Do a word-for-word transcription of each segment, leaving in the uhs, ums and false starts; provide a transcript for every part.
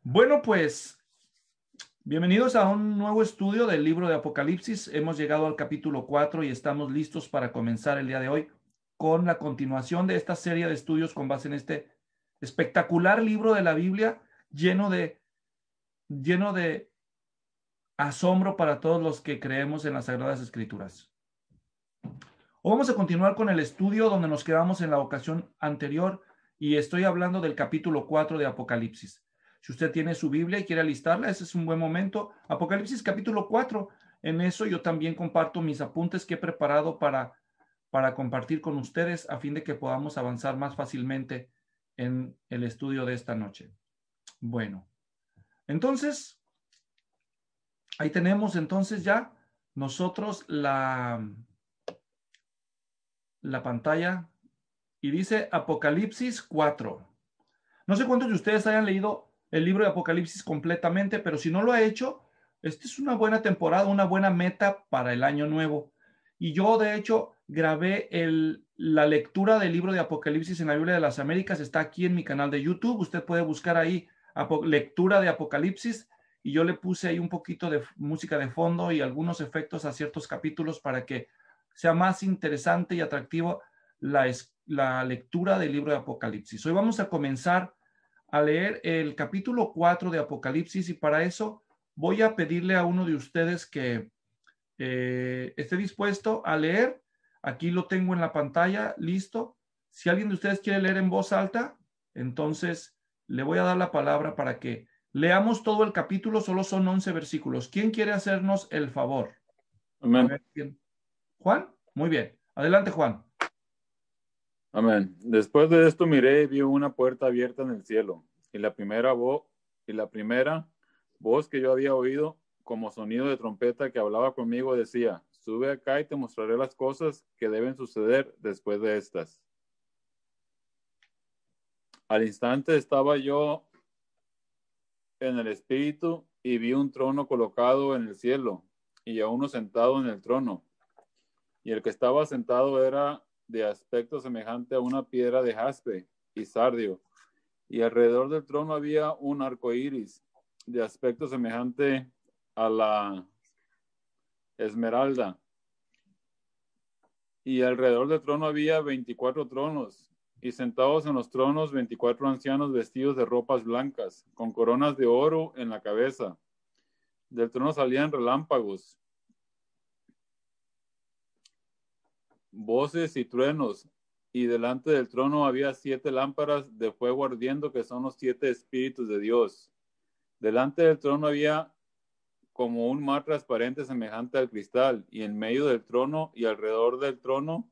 Bueno, pues bienvenidos a un nuevo estudio del libro de Apocalipsis. Hemos llegado al capítulo cuatro y estamos listos para comenzar el día de hoy con la continuación de esta serie de estudios con base en este espectacular libro de la Biblia lleno de, lleno de asombro para todos los que creemos en las Sagradas Escrituras. Hoy vamos a continuar con el estudio donde nos quedamos en la ocasión anterior y estoy hablando del capítulo cuatro de Apocalipsis. Si usted tiene su Biblia y quiere alistarla, ese es un buen momento. Apocalipsis capítulo cuatro. En eso yo también comparto mis apuntes que he preparado para, para compartir con ustedes a fin de que podamos avanzar más fácilmente en el estudio de esta noche. Bueno, entonces, ahí tenemos entonces ya nosotros la, la pantalla y dice Apocalipsis cuatro. No sé cuántos de ustedes hayan leído el libro de Apocalipsis completamente, pero si no lo ha hecho, esta es una buena temporada, una buena meta para el año nuevo. Y yo, de hecho, grabé el, la lectura del libro de Apocalipsis en la Biblia de las Américas. Está aquí en mi canal de YouTube. Usted puede buscar ahí lectura de Apocalipsis y yo le puse ahí un poquito de música de fondo y algunos efectos a ciertos capítulos para que sea más interesante y atractivo la, la lectura del libro de Apocalipsis. Hoy vamos a comenzar a leer el capítulo cuatro de Apocalipsis y para eso voy a pedirle a uno de ustedes que eh, esté dispuesto a leer. Aquí lo tengo en la pantalla, listo. Si alguien de ustedes quiere leer en voz alta, entonces le voy a dar la palabra para que leamos todo el capítulo. Solo son once versículos. ¿Quién quiere hacernos el favor? A Amén. ver, ¿quién? ¿Juan? Muy bien. Adelante, Juan. Amén. Después de esto miré y vi una puerta abierta en el cielo, y la primera voz, y la primera voz que yo había oído, como sonido de trompeta que hablaba conmigo, decía: Sube acá y te mostraré las cosas que deben suceder después de estas. Al instante estaba yo en el espíritu y vi un trono colocado en el cielo, y a uno sentado en el trono. Y el que estaba sentado era de aspecto semejante a una piedra de jaspe y sardio, y alrededor del trono había un arco iris de aspecto semejante a la esmeralda. Y alrededor del trono había veinticuatro tronos, y sentados en los tronos veinticuatro ancianos vestidos de ropas blancas, con coronas de oro en la cabeza. Del trono salían relámpagos, voces y truenos, y delante del trono había siete lámparas de fuego ardiendo, que son los siete espíritus de Dios. Delante del trono había como un mar transparente semejante al cristal, y en medio del trono y alrededor del trono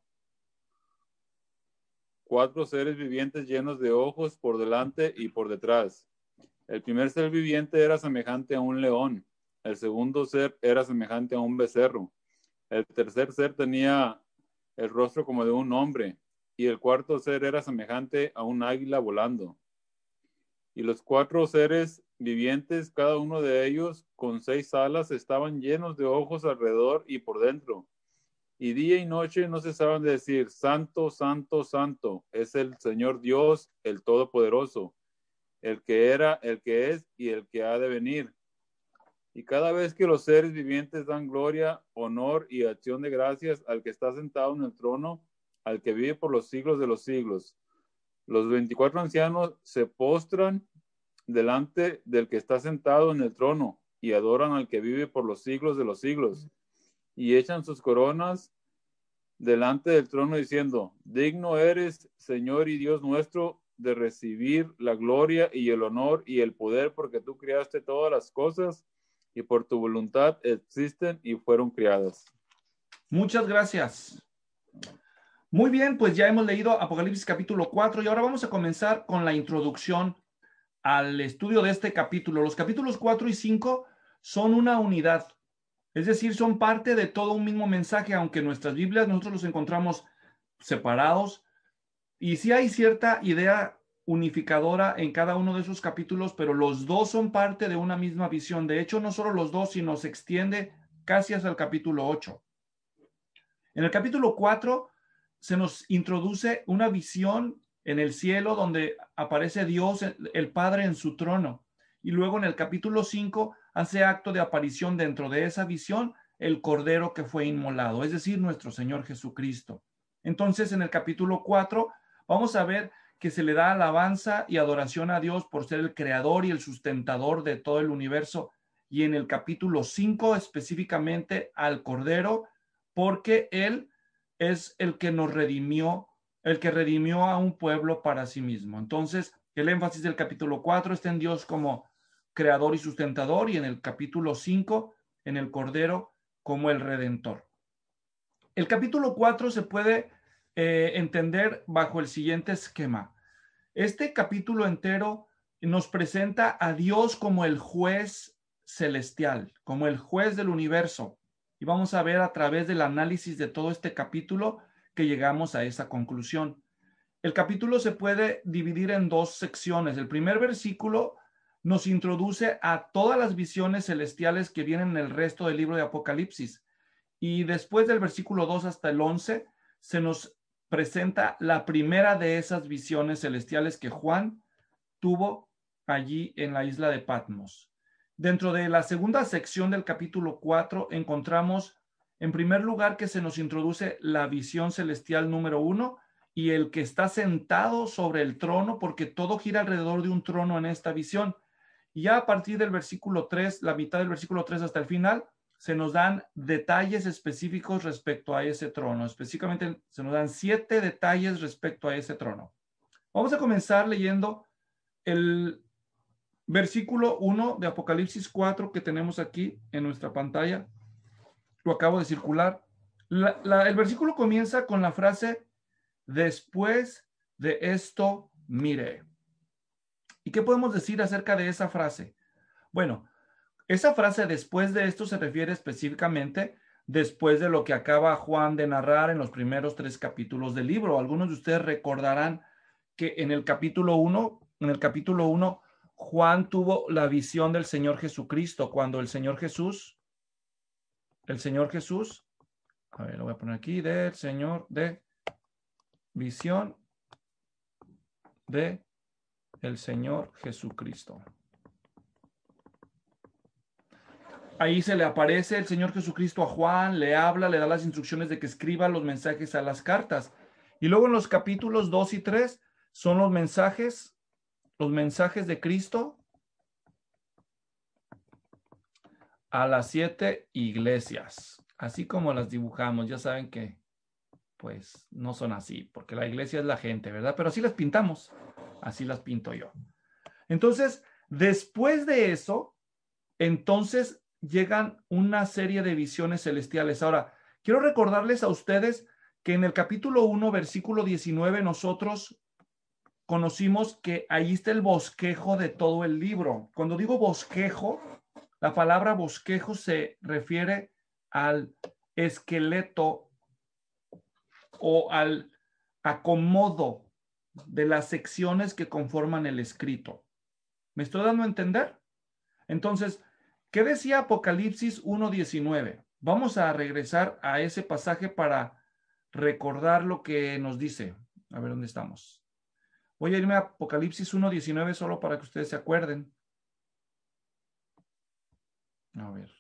cuatro seres vivientes llenos de ojos por delante y por detrás. El primer ser viviente era semejante a un león, el segundo ser era semejante a un becerro, el tercer ser tenía el rostro como de un hombre, y el cuarto ser era semejante a un águila volando. Y los cuatro seres vivientes, cada uno de ellos con seis alas, estaban llenos de ojos alrededor y por dentro. Y día y noche no cesaban de decir: Santo, Santo, Santo, es el Señor Dios, el Todopoderoso, el que era, el que es y el que ha de venir. Y cada vez que los seres vivientes dan gloria, honor y acción de gracias al que está sentado en el trono, al que vive por los siglos de los siglos, los veinticuatro ancianos se postran delante del que está sentado en el trono y adoran al que vive por los siglos de los siglos, y echan sus coronas delante del trono diciendo: Digno eres, Señor y Dios nuestro, de recibir la gloria y el honor y el poder, porque tú creaste todas las cosas y por tu voluntad existen y fueron creadas. Muchas gracias. Muy bien, pues ya hemos leído Apocalipsis capítulo cuatro y ahora vamos a comenzar con la introducción al estudio de este capítulo. Los capítulos cuatro y cinco son una unidad, es decir, son parte de todo un mismo mensaje, aunque en nuestras Biblias nosotros los encontramos separados y sí hay cierta idea unificadora en cada uno de esos capítulos, pero los dos son parte de una misma visión. De hecho, no solo los dos, sino se extiende casi hasta el capítulo ocho. En el capítulo cuatro se nos introduce una visión en el cielo donde aparece Dios, el Padre, en su trono. y luego en el capítulo cinco hace acto de aparición dentro de esa visión el cordero que fue inmolado, es decir, nuestro Señor Jesucristo. Entonces, en el capítulo cuatro vamos a ver que se le da alabanza y adoración a Dios por ser el creador y el sustentador de todo el universo, y en el capítulo cinco específicamente al cordero, porque él es el que nos redimió, el que redimió a un pueblo para sí mismo. Entonces, el énfasis del capítulo cuatro está en Dios como creador y sustentador, y en el capítulo cinco en el cordero como el redentor. El capítulo cuatro se puede eh, entender bajo el siguiente esquema. Este capítulo entero nos presenta a Dios como el juez celestial, como el juez del universo. Y vamos a ver a través del análisis de todo este capítulo que llegamos a esa conclusión. El capítulo se puede dividir en dos secciones. El primer versículo nos introduce a todas las visiones celestiales que vienen en el resto del libro de Apocalipsis. Y después del versículo dos hasta el once, se nos presenta la primera de esas visiones celestiales que Juan tuvo allí en la isla de Patmos. Dentro de la segunda sección del capítulo cuatro encontramos, en primer lugar, que se nos introduce la visión celestial número uno y el que está sentado sobre el trono, porque todo gira alrededor de un trono en esta visión. Y ya a partir del versículo tres, la mitad del versículo tres hasta el final, se nos dan detalles específicos respecto a ese trono. Específicamente se nos dan siete detalles respecto a ese trono. Vamos a comenzar leyendo el versículo uno de Apocalipsis cuatro que tenemos aquí en nuestra pantalla. Lo acabo de circular. La, la, el versículo comienza con la frase: después de esto miré. ¿Y qué podemos decir acerca de esa frase? Bueno, esa frase después de esto se refiere específicamente después de lo que acaba Juan de narrar en los primeros tres capítulos del libro. Algunos de ustedes recordarán que en el capítulo uno, en el capítulo uno, Juan tuvo la visión del Señor Jesucristo, cuando el Señor Jesús, el Señor Jesús, a ver, lo voy a poner aquí, del Señor, de visión de el Señor Jesucristo. Ahí se le aparece el Señor Jesucristo a Juan, le habla, le da las instrucciones de que escriba los mensajes a las cartas. Y luego en los capítulos dos y tres son los mensajes, los mensajes de Cristo a las siete iglesias. Así como las dibujamos, ya saben que pues no son así, porque la iglesia es la gente, ¿verdad? Pero así las pintamos, así las pinto yo. Entonces, después de eso, entonces llegan una serie de visiones celestiales. Ahora, quiero recordarles a ustedes que en el capítulo uno, versículo diecinueve, nosotros conocimos que ahí está el bosquejo de todo el libro. Cuando digo bosquejo, la palabra bosquejo se refiere al esqueleto o al acomodo de las secciones que conforman el escrito. ¿Me estoy dando a entender? Entonces, ¿qué decía Apocalipsis uno diecinueve? Vamos a regresar a ese pasaje para recordar lo que nos dice. A ver, ¿dónde estamos? Voy a irme a Apocalipsis uno diecinueve solo para que ustedes se acuerden. A ver.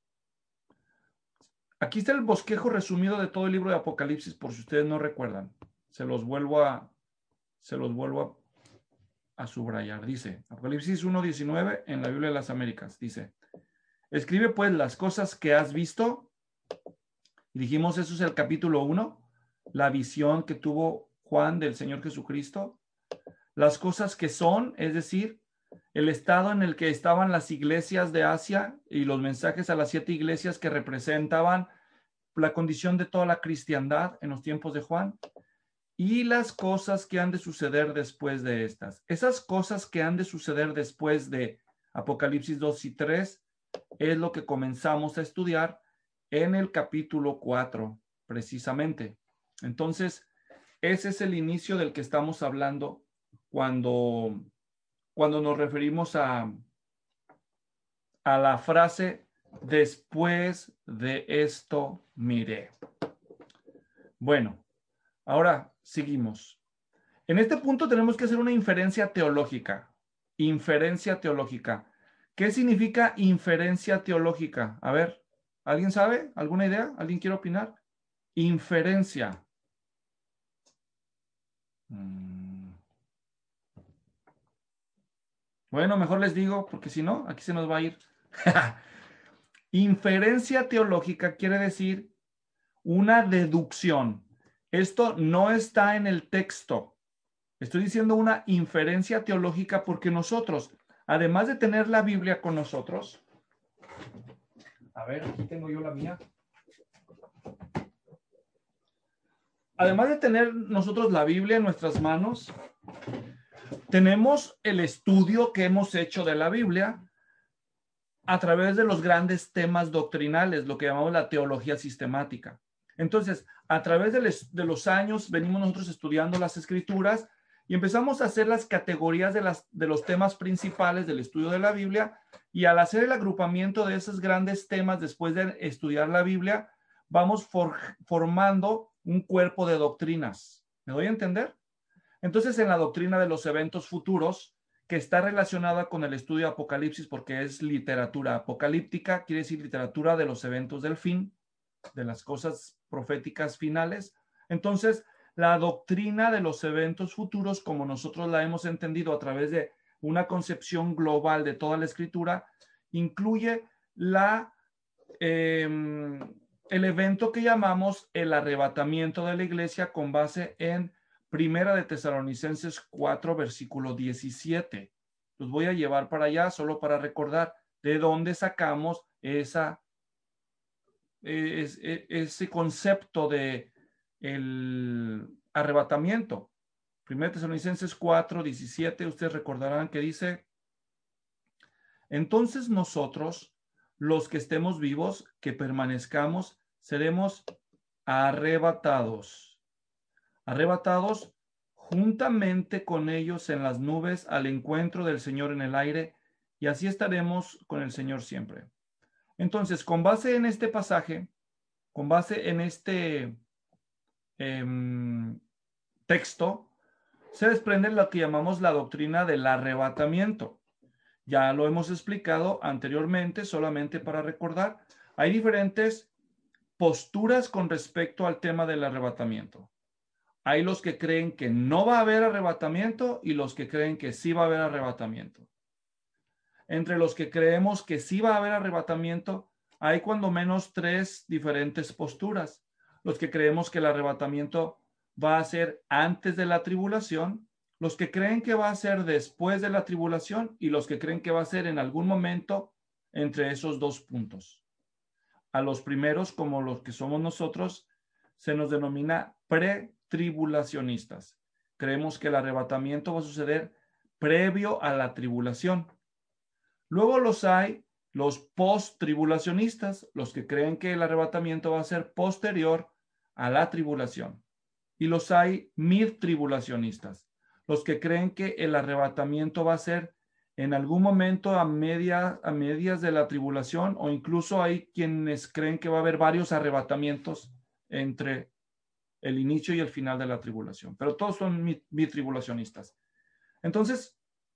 Aquí está el bosquejo resumido de todo el libro de Apocalipsis, por si ustedes no recuerdan. Se los vuelvo a, se los vuelvo a, a subrayar. Dice, Apocalipsis uno diecinueve en la Biblia de las Américas. Dice, escribe pues las cosas que has visto. Y dijimos, eso es el capítulo uno, la visión que tuvo Juan del Señor Jesucristo. Las cosas que son, es decir, el estado en el que estaban las iglesias de Asia y los mensajes a las siete iglesias que representaban la condición de toda la cristiandad en los tiempos de Juan, y las cosas que han de suceder después de estas. Esas cosas que han de suceder después de Apocalipsis dos y tres es lo que comenzamos a estudiar en el capítulo cuatro, precisamente. Entonces, ese es el inicio del que estamos hablando cuando, cuando nos referimos a, a la frase, después de esto miré. Bueno, ahora seguimos. En este punto tenemos que hacer una inferencia teológica. Inferencia teológica. ¿Qué significa inferencia teológica? A ver, ¿alguien sabe? ¿Alguna idea? ¿Alguien quiere opinar? Inferencia. Mm. Bueno, mejor les digo, porque si no, aquí se nos va a ir. Inferencia teológica quiere decir una deducción. Esto no está en el texto. Estoy diciendo una inferencia teológica porque nosotros, además de tener la Biblia con nosotros, a ver, aquí tengo yo la mía. Además de tener nosotros la Biblia en nuestras manos, tenemos el estudio que hemos hecho de la Biblia a través de los grandes temas doctrinales, lo que llamamos la teología sistemática. Entonces, a través de, les, de los años venimos nosotros estudiando las escrituras y empezamos a hacer las categorías de, las, de los temas principales del estudio de la Biblia, y al hacer el agrupamiento de esos grandes temas después de estudiar la Biblia, vamos for, formando un cuerpo de doctrinas. ¿Me doy a entender? Entonces, en la doctrina de los eventos futuros, que está relacionada con el estudio de Apocalipsis, porque es literatura apocalíptica, quiere decir literatura de los eventos del fin, de las cosas proféticas finales. Entonces, la doctrina de los eventos futuros, como nosotros la hemos entendido a través de una concepción global de toda la escritura, incluye la, eh, el evento que llamamos el arrebatamiento de la iglesia, con base en Primera de Tesalonicenses cuatro, versículo diecisiete. Los voy a llevar para allá solo para recordar de dónde sacamos esa, es, es, ese concepto de el arrebatamiento. Primera de Tesalonicenses cuatro, diecisiete, ustedes recordarán que dice: entonces nosotros, los que estemos vivos, que permanezcamos, seremos arrebatados. Arrebatados juntamente con ellos en las nubes al encuentro del Señor en el aire, y así estaremos con el Señor siempre. Entonces, con base en este pasaje, con base en este eh, texto, se desprende lo que llamamos la doctrina del arrebatamiento. Ya lo hemos explicado anteriormente, solamente para recordar. Hay diferentes posturas con respecto al tema del arrebatamiento. Hay los que creen que no va a haber arrebatamiento y los que creen que sí va a haber arrebatamiento. Entre los que creemos que sí va a haber arrebatamiento, hay cuando menos tres diferentes posturas. Los que creemos que el arrebatamiento va a ser antes de la tribulación, los que creen que va a ser después de la tribulación y los que creen que va a ser en algún momento entre esos dos puntos. A los primeros, como los que somos nosotros, se nos denomina pretribulacionistas. Creemos que el arrebatamiento va a suceder previo a la tribulación. Luego los hay los post-tribulacionistas, los que creen que el arrebatamiento va a ser posterior a la tribulación. Y los hay mid-tribulacionistas, los que creen que el arrebatamiento va a ser en algún momento a, media, a medias de la tribulación, o incluso hay quienes creen que va a haber varios arrebatamientos entre el inicio y el final de la tribulación. Pero todos son mid-tribulacionistas. Entonces,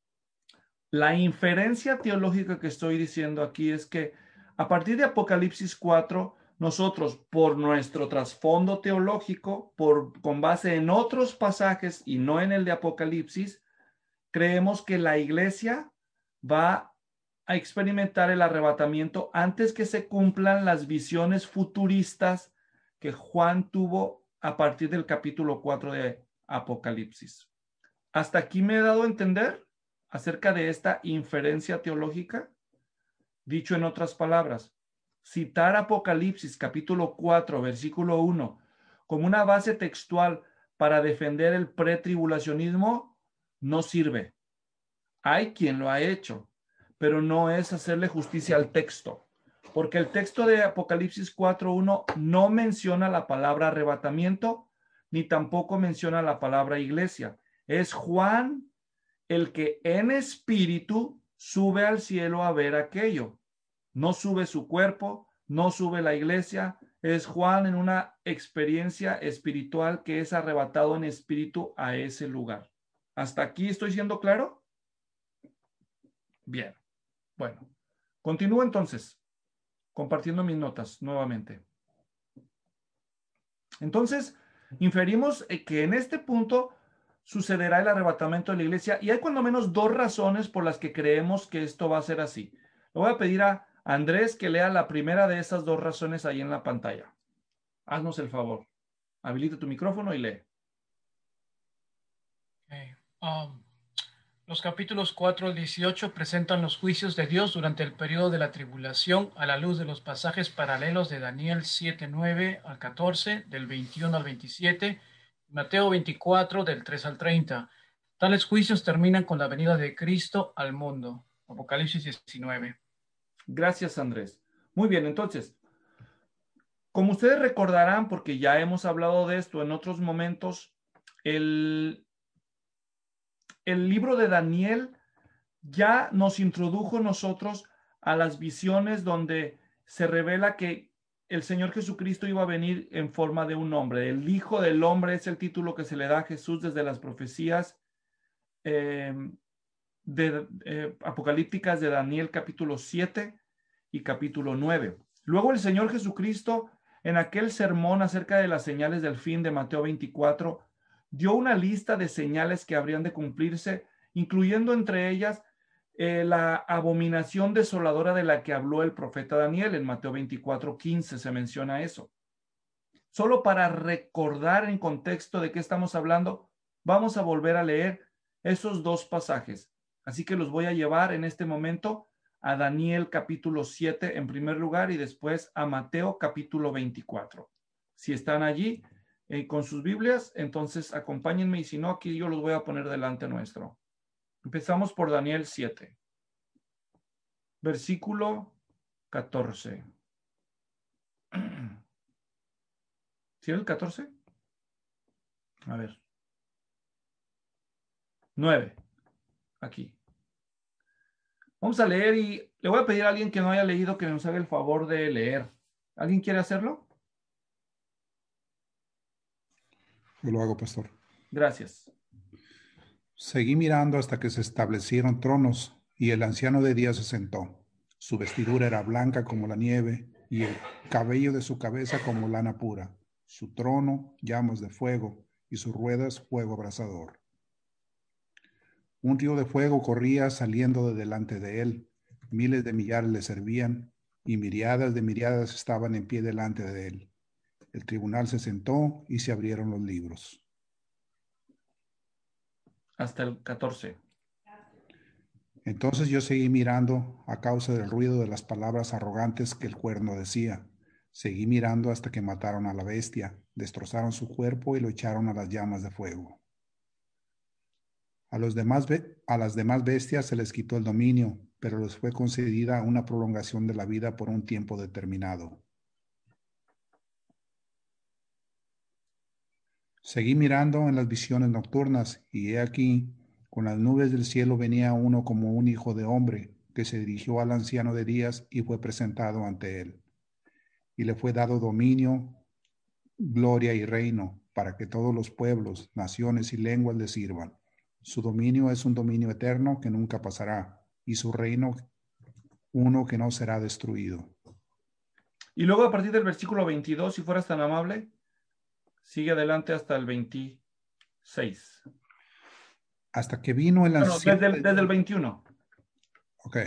la inferencia teológica que estoy diciendo aquí es que a partir de Apocalipsis cuatro, nosotros, por nuestro trasfondo teológico, por, con base en otros pasajes y no en el de Apocalipsis, creemos que la iglesia va a experimentar el arrebatamiento antes que se cumplan las visiones futuristas que Juan tuvo a partir del capítulo cuatro de Apocalipsis. ¿Hasta aquí me he dado a entender acerca de esta inferencia teológica? Dicho en otras palabras, citar Apocalipsis capítulo cuatro, versículo uno, como una base textual para defender el pretribulacionismo no sirve. Hay quien lo ha hecho, pero no es hacerle justicia al texto, porque el texto de Apocalipsis cuatro uno no menciona la palabra arrebatamiento, ni tampoco menciona la palabra iglesia. Es Juan el que en espíritu sube al cielo a ver aquello. No sube su cuerpo, no sube la iglesia. Es Juan en una experiencia espiritual que es arrebatado en espíritu a ese lugar. ¿Hasta aquí estoy siendo claro? Bien, bueno. Continúo entonces, compartiendo mis notas nuevamente. Entonces, inferimos que en este punto sucederá el arrebatamiento de la iglesia y hay cuando menos dos razones por las que creemos que esto va a ser así. Le voy a pedir a Andrés que lea la primera de esas dos razones ahí en la pantalla. Haznos el favor. Habilita tu micrófono y lee. Okay. Um, los capítulos cuatro al dieciocho presentan los juicios de Dios durante el periodo de la tribulación a la luz de los pasajes paralelos de Daniel siete, nueve al catorce, del veintiuno al veintisiete, y Mateo veinticuatro, del tres al treinta. Tales juicios terminan con la venida de Cristo al mundo. Apocalipsis diecinueve. Gracias, Andrés. Muy bien, entonces, como ustedes recordarán, porque ya hemos hablado de esto en otros momentos, el, el libro de Daniel ya nos introdujo nosotros a las visiones donde se revela que el Señor Jesucristo iba a venir en forma de un hombre. El Hijo del Hombre es el título que se le da a Jesús desde las profecías eh, de, eh, apocalípticas de Daniel capítulo siete y capítulo nueve. Luego el Señor Jesucristo, en aquel sermón acerca de las señales del fin de Mateo veinticuatro, dio una lista de señales que habrían de cumplirse, incluyendo entre ellas eh, la abominación desoladora de la que habló el profeta Daniel. En Mateo veinticuatro, quince se menciona eso. Solo para recordar en contexto de qué estamos hablando, vamos a volver a leer esos dos pasajes. Así que los voy a llevar en este momento a Daniel capítulo siete en primer lugar y después a Mateo capítulo veinticuatro. Si están allí eh, con sus Biblias, entonces acompáñenme y si no, aquí yo los voy a poner delante nuestro. Empezamos por Daniel siete, versículo catorce. ¿Sí era el catorce? A ver. nueve. Aquí. Vamos a leer y le voy a pedir a alguien que no haya leído que nos haga el favor de leer. ¿Alguien quiere hacerlo? Yo lo hago, pastor. Gracias. Seguí mirando hasta que se establecieron tronos y el anciano de día se sentó. Su vestidura era blanca como la nieve y el cabello de su cabeza como lana pura. Su trono, llamas de fuego y sus ruedas, fuego abrasador. Un río de fuego corría saliendo de delante de él. Miles de millares le servían y miriadas de miriadas estaban en pie delante de él. El tribunal se sentó y se abrieron los libros. Hasta el catorce. Entonces yo seguí mirando a causa del ruido de las palabras arrogantes que el cuerno decía. Seguí mirando hasta que mataron a la bestia, destrozaron su cuerpo y lo echaron a las llamas de fuego. A, los demás, a las demás bestias se les quitó el dominio, pero les fue concedida una prolongación de la vida por un tiempo determinado. Seguí mirando en las visiones nocturnas, y he aquí, con las nubes del cielo venía uno como un hijo de hombre, que se dirigió al anciano de días y fue presentado ante él. Y le fue dado dominio, gloria y reino, para que todos los pueblos, naciones y lenguas le sirvan. Su dominio es un dominio eterno que nunca pasará, y su reino uno que no será destruido. Y luego a partir del versículo veintidós, si fueras tan amable, sigue adelante hasta el veintiséis. Hasta que vino el anciano... Bueno, desde el, desde el veintiuno. Ok.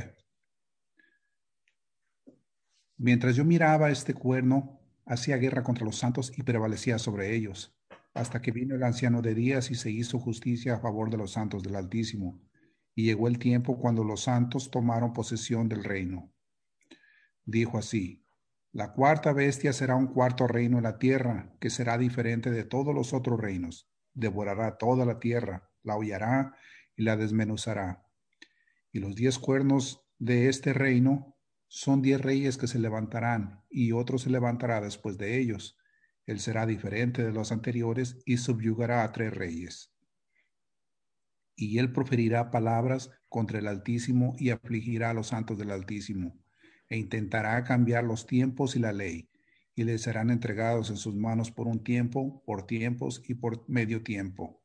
Mientras yo miraba este cuerno, hacía guerra contra los santos y prevalecía sobre ellos, hasta que vino el anciano de días y se hizo justicia a favor de los santos del Altísimo. Y llegó el tiempo cuando los santos tomaron posesión del reino. Dijo así: la cuarta bestia será un cuarto reino en la tierra, que será diferente de todos los otros reinos. Devorará toda la tierra, la hollará y la desmenuzará. Y los diez cuernos de este reino son diez reyes que se levantarán, y otro se levantará después de ellos. Él será diferente de los anteriores y subyugará a tres reyes. Y él proferirá palabras contra el Altísimo y afligirá a los santos del Altísimo, e intentará cambiar los tiempos y la ley, y les serán entregados en sus manos por un tiempo, por tiempos y por medio tiempo.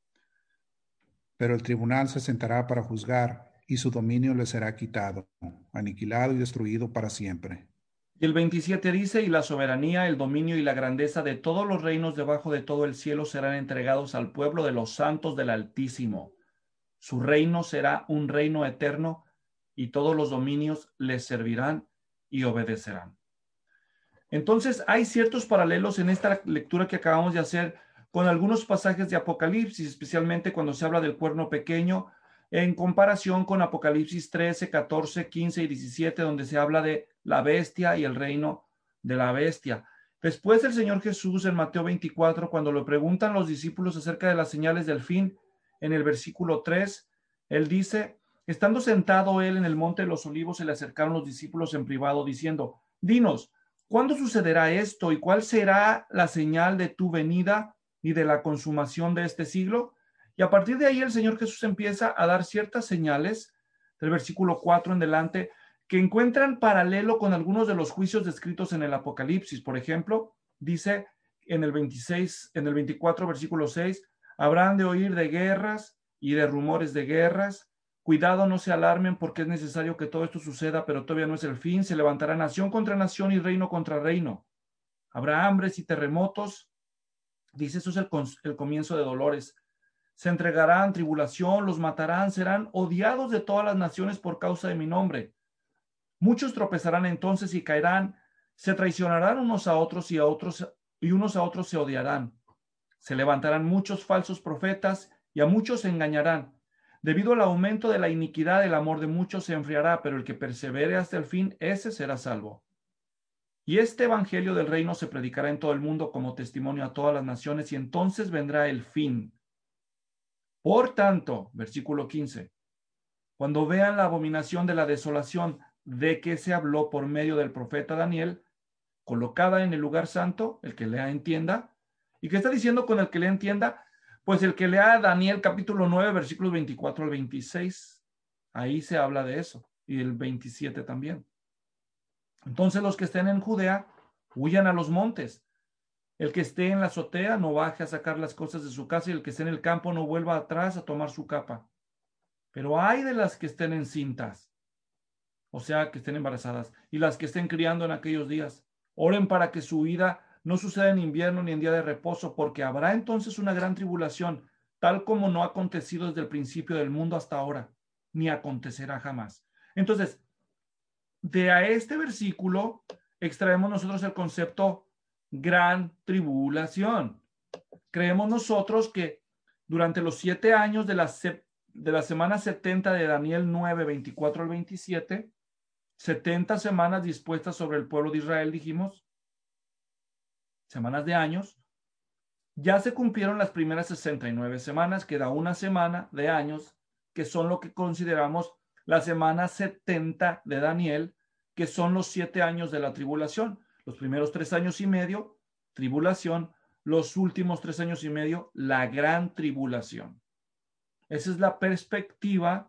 Pero el tribunal se sentará para juzgar, y su dominio le será quitado. aniquilado y destruido para siempre. Y el veintisiete dice, y la soberanía, el dominio y la grandeza de todos los reinos debajo de todo el cielo serán entregados al pueblo de los santos del Altísimo. Su reino será un reino eterno y todos los dominios les servirán y obedecerán. Entonces hay ciertos paralelos en esta lectura que acabamos de hacer con algunos pasajes de Apocalipsis, especialmente cuando se habla del cuerno pequeño, en comparación con Apocalipsis trece, catorce, quince y diecisiete, donde se habla de la bestia y el reino de la bestia. Después el Señor Jesús en Mateo veinticuatro, cuando le preguntan los discípulos acerca de las señales del fin, en el versículo tres, él dice, estando sentado él en el monte de los olivos, se le acercaron los discípulos en privado, diciendo, dinos, ¿cuándo sucederá esto y cuál será la señal de tu venida y de la consumación de este siglo? Y a partir de ahí el Señor Jesús empieza a dar ciertas señales, del versículo cuatro en delante, que encuentran paralelo con algunos de los juicios descritos en el Apocalipsis. Por ejemplo, dice en el veintiséis, en el veinticuatro, versículo seis, habrán de oír de guerras y de rumores de guerras. Cuidado, no se alarmen porque es necesario que todo esto suceda, pero todavía no es el fin. Se levantará nación contra nación y reino contra reino. Habrá hambres y terremotos. Dice, eso es el, el comienzo de dolores. Se entregarán tribulación, los matarán, serán odiados de todas las naciones por causa de mi nombre. Muchos tropezarán entonces y caerán, se traicionarán unos a otros y a otros y unos a otros se odiarán. Se levantarán muchos falsos profetas y a muchos se engañarán. Debido al aumento de la iniquidad, el amor de muchos se enfriará, pero el que persevere hasta el fin, ese será salvo. Y este evangelio del reino se predicará en todo el mundo como testimonio a todas las naciones, y entonces vendrá el fin. Por tanto, versículo quince, cuando vean la abominación de la desolación de que se habló por medio del profeta Daniel, colocada en el lugar santo, el que lea entienda. ¿Y qué está diciendo con el que lea entienda? Pues el que lea Daniel capítulo nueve, versículos veinticuatro al veintiséis, ahí se habla de eso, y el veintisiete también. Entonces los que estén en Judea, huyan a los montes. El que esté en la azotea no baje a sacar las cosas de su casa, y el que esté en el campo no vuelva atrás a tomar su capa. Pero hay de las que estén encintas, o sea, que estén embarazadas, y las que estén criando en aquellos días. Oren para que su vida no suceda en invierno ni en día de reposo, porque habrá entonces una gran tribulación, tal como no ha acontecido desde el principio del mundo hasta ahora, ni acontecerá jamás. Entonces, de a este versículo extraemos nosotros el concepto gran tribulación. Creemos nosotros que durante los siete años de la, de la semana setenta de Daniel nueve, veinticuatro al veintisiete, setenta semanas dispuestas sobre el pueblo de Israel, dijimos, semanas de años, ya se cumplieron las primeras sesenta y nueve semanas, queda una semana de años, que son lo que consideramos la semana setenta de Daniel, que son los siete años de la tribulación. Los primeros tres años y medio, tribulación, los últimos tres años y medio, la gran tribulación. Esa es la perspectiva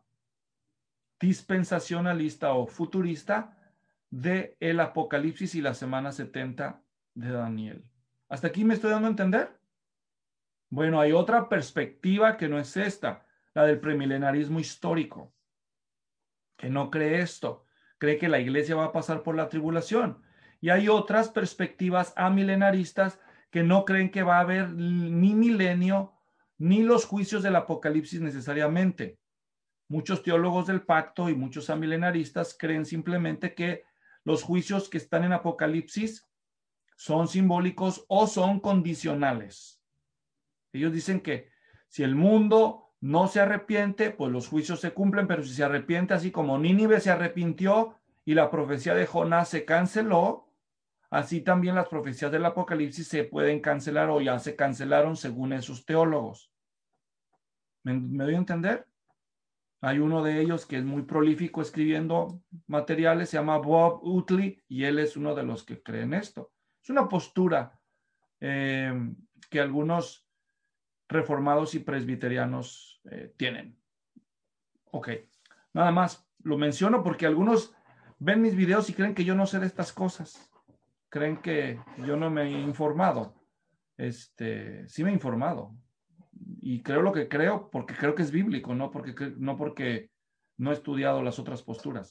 dispensacionalista o futurista de el Apocalipsis y la semana setenta de Daniel. ¿Hasta aquí me estoy dando a entender? Bueno, hay otra perspectiva que no es esta, la del premilenarismo histórico, que no cree esto, cree que la iglesia va a pasar por la tribulación. Y hay otras perspectivas amilenaristas que no creen que va a haber ni milenio ni los juicios del Apocalipsis necesariamente. Muchos teólogos del pacto y muchos amilenaristas creen simplemente que los juicios que están en Apocalipsis son simbólicos o son condicionales. Ellos dicen que si el mundo no se arrepiente, pues los juicios se cumplen, pero si se arrepiente, así como Nínive se arrepintió y la profecía de Jonás se canceló, así también las profecías del Apocalipsis se pueden cancelar o ya se cancelaron según esos teólogos. ¿Me, me doy a entender? Hay uno de ellos que es muy prolífico escribiendo materiales, se llama Bob Utley, y él es uno de los que creen esto. Es una postura eh, que algunos reformados y presbiterianos eh, tienen. Ok, nada más lo menciono porque algunos ven mis videos y creen que yo no sé de estas cosas. Creen que yo no me he informado. Este, sí me he informado. Y creo lo que creo porque creo que es bíblico, no porque, no porque no he estudiado las otras posturas.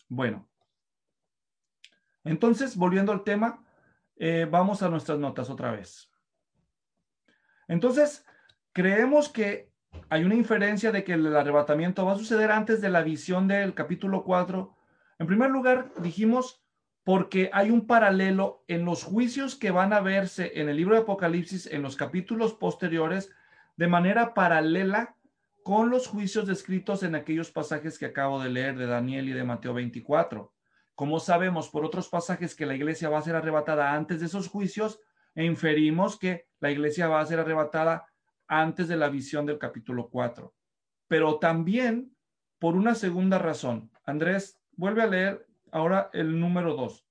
Bueno, entonces, volviendo al tema, eh, vamos a nuestras notas otra vez. Entonces, creemos que hay una inferencia de que el arrebatamiento va a suceder antes de la visión del capítulo cuatro. En primer lugar, dijimos, porque hay un paralelo en los juicios que van a verse en el libro de Apocalipsis en los capítulos posteriores, de manera paralela con los juicios descritos en aquellos pasajes que acabo de leer de Daniel y de Mateo veinticuatro. Como sabemos por otros pasajes que la iglesia va a ser arrebatada antes de esos juicios, e inferimos que la iglesia va a ser arrebatada antes de la visión del capítulo cuatro. Pero también por una segunda razón. Andrés, vuelve a leer ahora el número dos.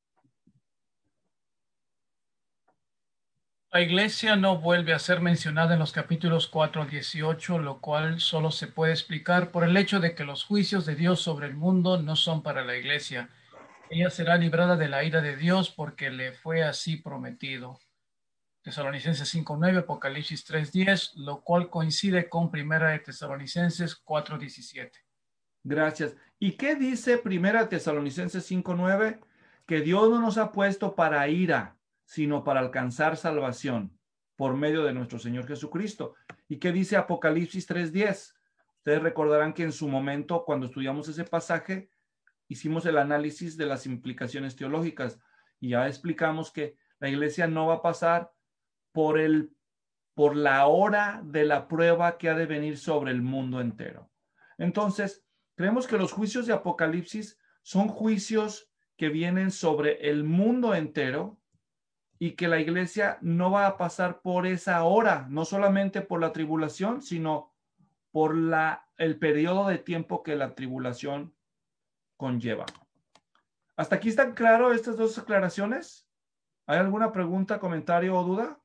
La iglesia no vuelve a ser mencionada en los capítulos cuatro al dieciocho, lo cual solo se puede explicar por el hecho de que los juicios de Dios sobre el mundo no son para la iglesia. Ella será librada de la ira de Dios porque le fue así prometido. Tesalonicenses cinco nueve, Apocalipsis tres diez, lo cual coincide con Primera de Tesalonicenses cuatro diecisiete. Gracias. ¿Y qué dice Primera Tesalonicenses cinco nueve? Que Dios no nos ha puesto para ira, sino para alcanzar salvación por medio de nuestro Señor Jesucristo. ¿Y qué dice Apocalipsis tres diez? Ustedes recordarán que en su momento, cuando estudiamos ese pasaje, hicimos el análisis de las implicaciones teológicas y ya explicamos que la iglesia no va a pasar por el, por la hora de la prueba que ha de venir sobre el mundo entero. Entonces, creemos que los juicios de Apocalipsis son juicios que vienen sobre el mundo entero y que la iglesia no va a pasar por esa hora, no solamente por la tribulación, sino por la, el periodo de tiempo que la tribulación conlleva. ¿Hasta aquí están claras estas dos aclaraciones? ¿Hay alguna pregunta, comentario o duda?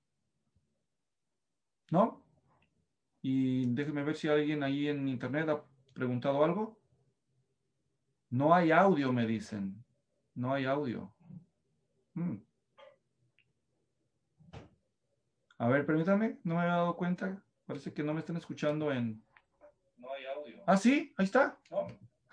¿No? Y déjenme ver si alguien ahí en internet ha preguntado algo. No hay audio, me dicen. No hay audio. Hmm. A ver, permítame, no me había dado cuenta. Parece que no me están escuchando en... No hay audio. Ah, sí, ahí está. No.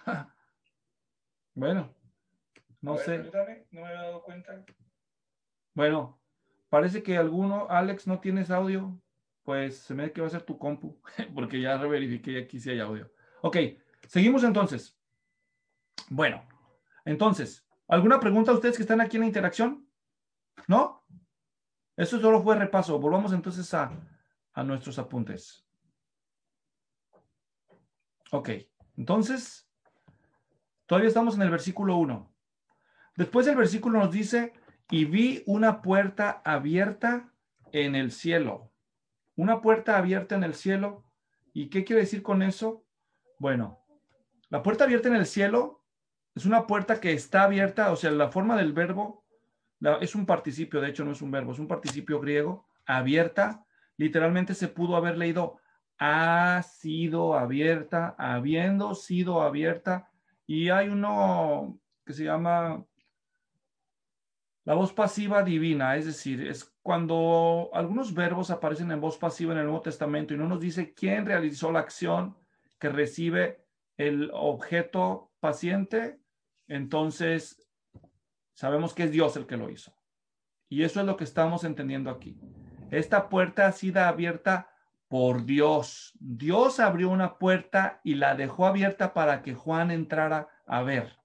Bueno, no A ver, sé. permítame, no me había dado cuenta. Bueno, parece que alguno, Alex, no tienes audio. Pues se me ve que va a ser tu compu, porque ya reverifiqué y aquí sí hay audio. Ok, seguimos entonces. Bueno, entonces, ¿alguna pregunta a ustedes que están aquí en la interacción? ¿No? Eso solo fue repaso. Volvamos entonces a, a nuestros apuntes. Ok, entonces, todavía estamos en el versículo uno. Después el versículo nos dice, y vi una puerta abierta en el cielo. Una puerta abierta en el cielo. ¿Y qué quiere decir con eso? Bueno, la puerta abierta en el cielo es una puerta que está abierta, o sea, la forma del verbo la, es un participio, de hecho no es un verbo, es un participio griego, abierta. Literalmente se pudo haber leído ha sido abierta, habiendo sido abierta. Y hay uno que se llama la voz pasiva divina, es decir, es cuando algunos verbos aparecen en voz pasiva en el Nuevo Testamento y no nos dice quién realizó la acción que recibe el objeto paciente, entonces sabemos que es Dios el que lo hizo. Y eso es lo que estamos entendiendo aquí. Esta puerta ha sido abierta por Dios. Dios abrió una puerta y la dejó abierta para que Juan entrara a ver.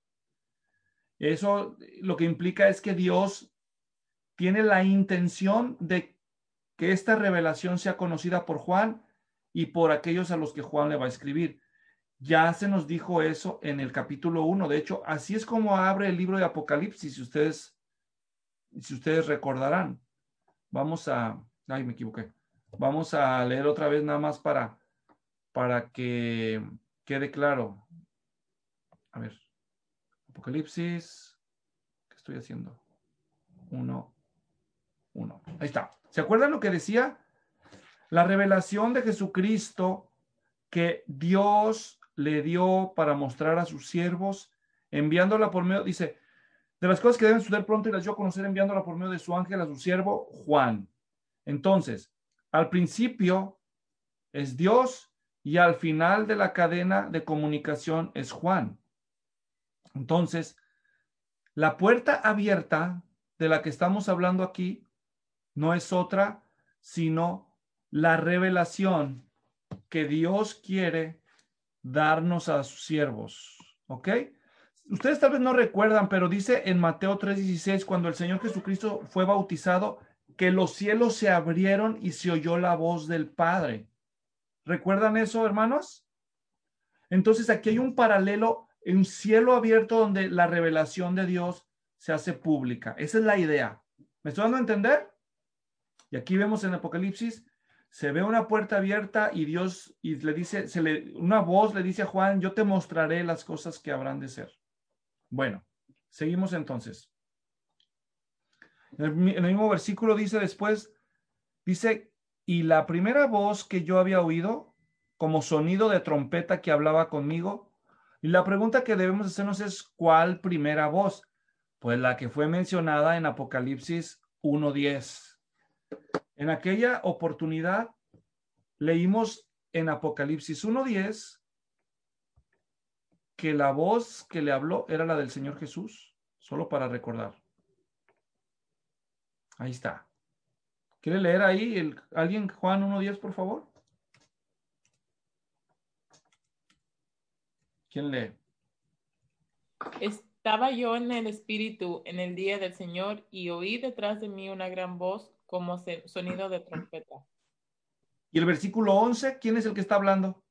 Eso lo que implica es que Dios tiene la intención de que esta revelación sea conocida por Juan y por aquellos a los que Juan le va a escribir. Ya se nos dijo eso en el capítulo uno. De hecho, así es como abre el libro de Apocalipsis, si ustedes, si ustedes recordarán. Vamos a... Ay, me equivoqué. Vamos a leer otra vez nada más para, para que quede claro. A ver. Apocalipsis. ¿Qué estoy haciendo? Uno. Uno. Ahí está. ¿Se acuerdan lo que decía? La revelación de Jesucristo que Dios le dio para mostrar a sus siervos, enviándola por medio, dice, de las cosas que deben suceder pronto y las dio a conocer enviándola por medio de su ángel a su siervo Juan. Entonces, al principio es Dios y al final de la cadena de comunicación es Juan. Entonces, la puerta abierta de la que estamos hablando aquí no es otra sino la revelación que Dios quiere darnos a sus siervos. ¿Ok? Ustedes tal vez no recuerdan, pero dice en Mateo tres dieciséis, cuando el Señor Jesucristo fue bautizado, que los cielos se abrieron y se oyó la voz del Padre. ¿Recuerdan eso, hermanos? Entonces aquí hay un paralelo, un cielo abierto donde la revelación de Dios se hace pública. Esa es la idea. ¿Me estoy dando a entender? Y aquí vemos en Apocalipsis, se ve una puerta abierta y Dios y le dice, se le, una voz le dice a Juan, yo te mostraré las cosas que habrán de ser. Bueno, seguimos entonces. En el, en el mismo versículo dice después, dice, y la primera voz que yo había oído, como sonido de trompeta que hablaba conmigo, y la pregunta que debemos hacernos es, ¿cuál primera voz? Pues la que fue mencionada en Apocalipsis uno diez. En aquella oportunidad leímos en Apocalipsis uno diez que la voz que le habló era la del Señor Jesús, solo para recordar. Ahí está. ¿Quiere leer ahí el, alguien Juan uno diez, por favor? ¿Quién lee? Estaba yo en el Espíritu en el día del Señor y oí detrás de mí una gran voz como sonido de trompeta. Y el versículo once, ¿quién es el que está hablando?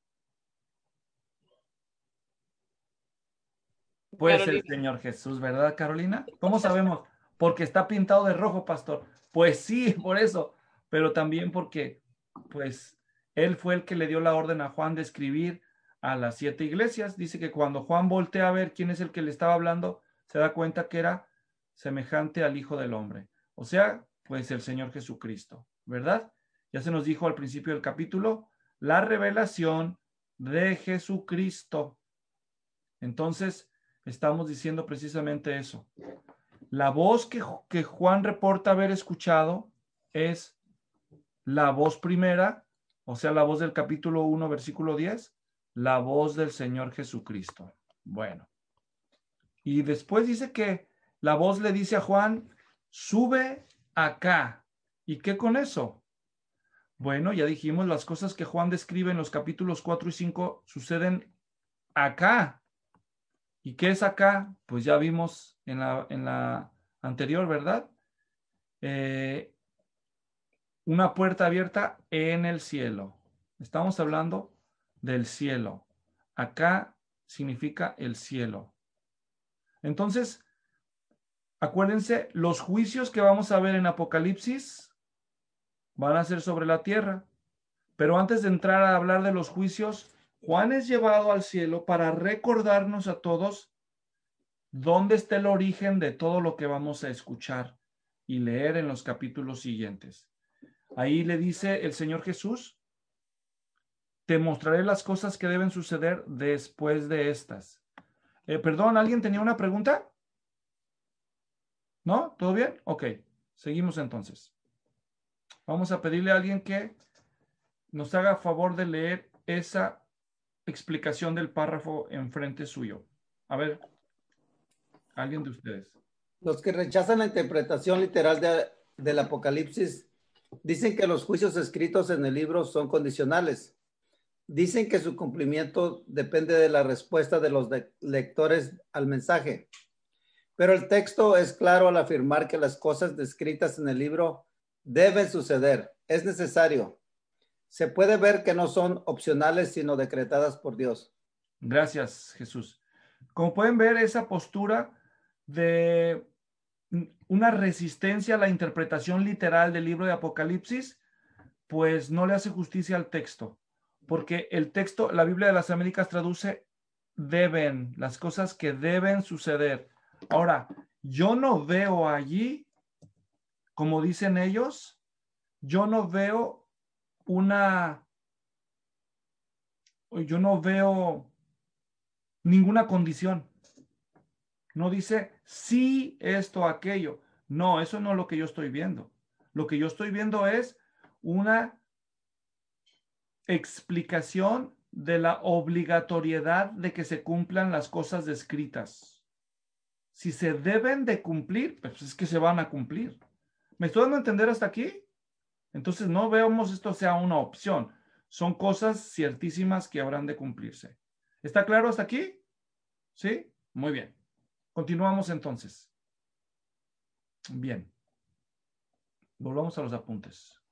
Pues Carolina. El Señor Jesús, ¿verdad, Carolina? ¿Cómo sabemos? Porque está pintado de rojo, pastor. Pues sí, por eso. Pero también porque, pues, él fue el que le dio la orden a Juan de escribir a las siete iglesias. Dice que cuando Juan voltea a ver quién es el que le estaba hablando, se da cuenta que era semejante al Hijo del Hombre. O sea, pues el Señor Jesucristo, ¿verdad? Ya se nos dijo al principio del capítulo, la revelación de Jesucristo. Entonces, estamos diciendo precisamente eso. La voz que, que Juan reporta haber escuchado es la voz primera, o sea, la voz del capítulo uno, versículo diez, la voz del Señor Jesucristo. Bueno. Y después dice que la voz le dice a Juan, sube acá. ¿Y qué con eso? Bueno, ya dijimos, las cosas que Juan describe en los capítulos cuatro y cinco suceden acá. ¿Y qué es acá? Pues ya vimos en la, en la anterior, ¿verdad? Eh, una puerta abierta en el cielo. Estamos hablando del cielo. Acá significa el cielo. Entonces, acuérdense, los juicios que vamos a ver en Apocalipsis van a ser sobre la tierra. Pero antes de entrar a hablar de los juicios, Juan es llevado al cielo para recordarnos a todos dónde está el origen de todo lo que vamos a escuchar y leer en los capítulos siguientes. Ahí le dice el Señor Jesús, te mostraré las cosas que deben suceder después de estas. Eh, perdón, ¿alguien tenía una pregunta? ¿No? ¿Todo bien? Ok, seguimos entonces. Vamos a pedirle a alguien que nos haga favor de leer esa explicación del párrafo enfrente suyo. A ver, alguien de ustedes. Los que rechazan la interpretación literal de, del Apocalipsis dicen que los juicios escritos en el libro son condicionales. Dicen que su cumplimiento depende de la respuesta de los de lectores al mensaje. Pero el texto es claro al afirmar que las cosas descritas en el libro deben suceder. Es necesario. Se puede ver que no son opcionales, sino decretadas por Dios. Gracias, Jesús. Como pueden ver, esa postura de una resistencia a la interpretación literal del libro de Apocalipsis, pues no le hace justicia al texto. Porque el texto, la Biblia de las Américas traduce deben, las cosas que deben suceder. Ahora, yo no veo allí, como dicen ellos, yo no veo una, yo no veo ninguna condición. No dice sí esto, aquello. No, eso no es lo que yo estoy viendo. Lo que yo estoy viendo es una explicación de la obligatoriedad de que se cumplan las cosas descritas. si se deben de cumplir, pues es que se van a cumplir. ¿Me estoy dando a entender hasta aquí? Entonces no veamos esto sea una opción. Son cosas ciertísimas que habrán de cumplirse. ¿Está claro hasta aquí? ¿Sí? Muy bien. Continuamos entonces. Bien. Volvamos a los apuntes.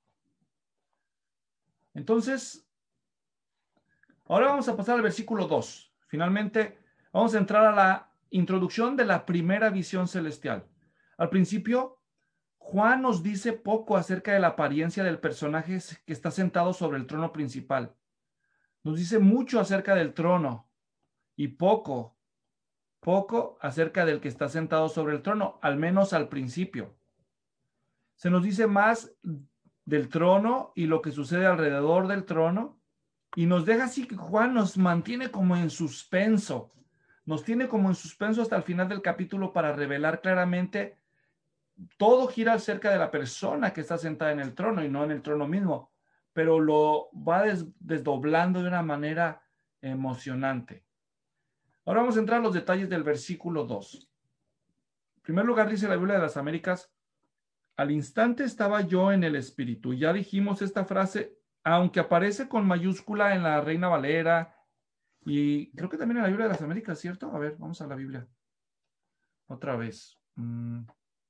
Entonces, ahora vamos a pasar al versículo dos. Finalmente, vamos a entrar a la introducción de la primera visión celestial. Al principio, Juan nos dice poco acerca de la apariencia del personaje que está sentado sobre el trono principal. Nos dice mucho acerca del trono y poco, poco acerca del que está sentado sobre el trono, al menos al principio. Se nos dice más del trono y lo que sucede alrededor del trono, y nos deja así que Juan nos mantiene como en suspenso, nos tiene como en suspenso hasta el final del capítulo para revelar claramente. Todo gira acerca de la persona que está sentada en el trono y no en el trono mismo, pero lo va des desdoblando de una manera emocionante. Ahora vamos a entrar a los detalles del versículo dos. En primer lugar, dice la Biblia de las Américas: al instante estaba yo en el Espíritu. Ya dijimos esta frase, aunque aparece con mayúscula en la Reina Valera y creo que también en la Biblia de las Américas, ¿cierto? A ver, vamos a la Biblia. Otra vez. Mm.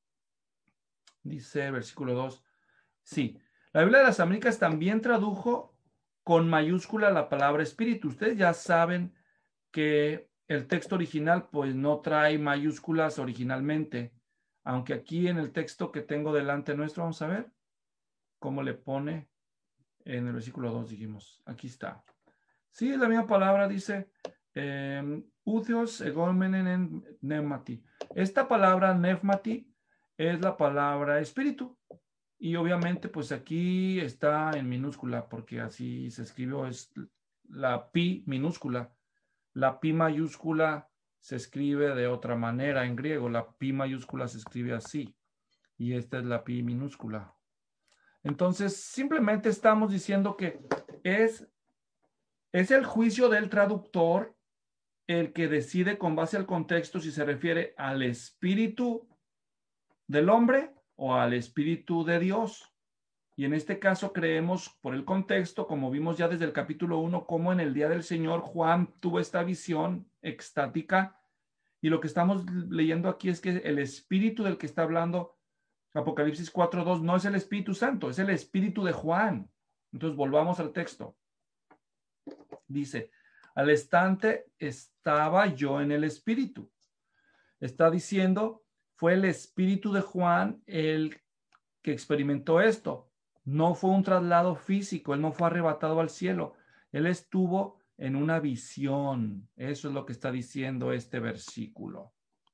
Dice versículo dos. Sí, la Biblia de las Américas también tradujo con mayúscula la palabra espíritu. Ustedes ya saben que el texto original pues no trae mayúsculas originalmente, aunque aquí en el texto que tengo delante nuestro, vamos a ver cómo le pone en el versículo dos, dijimos. Aquí está. Sí, es la misma palabra, dice eh, Utheos egomenen pneumati. Esta palabra pneumati es la palabra espíritu. Y obviamente, pues aquí está en minúscula, porque así se escribió, es la pi minúscula. La pi mayúscula se escribe de otra manera en griego. La pi mayúscula se escribe así. Y esta es la pi minúscula. Entonces, simplemente estamos diciendo que es, es el juicio del traductor el que decide con base al contexto si se refiere al espíritu del hombre o al espíritu de Dios. Y en este caso creemos por el contexto, como vimos ya desde el capítulo uno, cómo en el día del Señor Juan tuvo esta visión extática. Y lo que estamos leyendo aquí es que el espíritu del que está hablando Apocalipsis cuatro dos no es el Espíritu Santo, es el espíritu de Juan. Entonces volvamos al texto. Dice, al instante estaba yo en el espíritu. Está diciendo, fue el espíritu de Juan el que experimentó esto. No fue un traslado físico, él no fue arrebatado al cielo. Él estuvo en una visión. Eso es lo que está diciendo este versículo.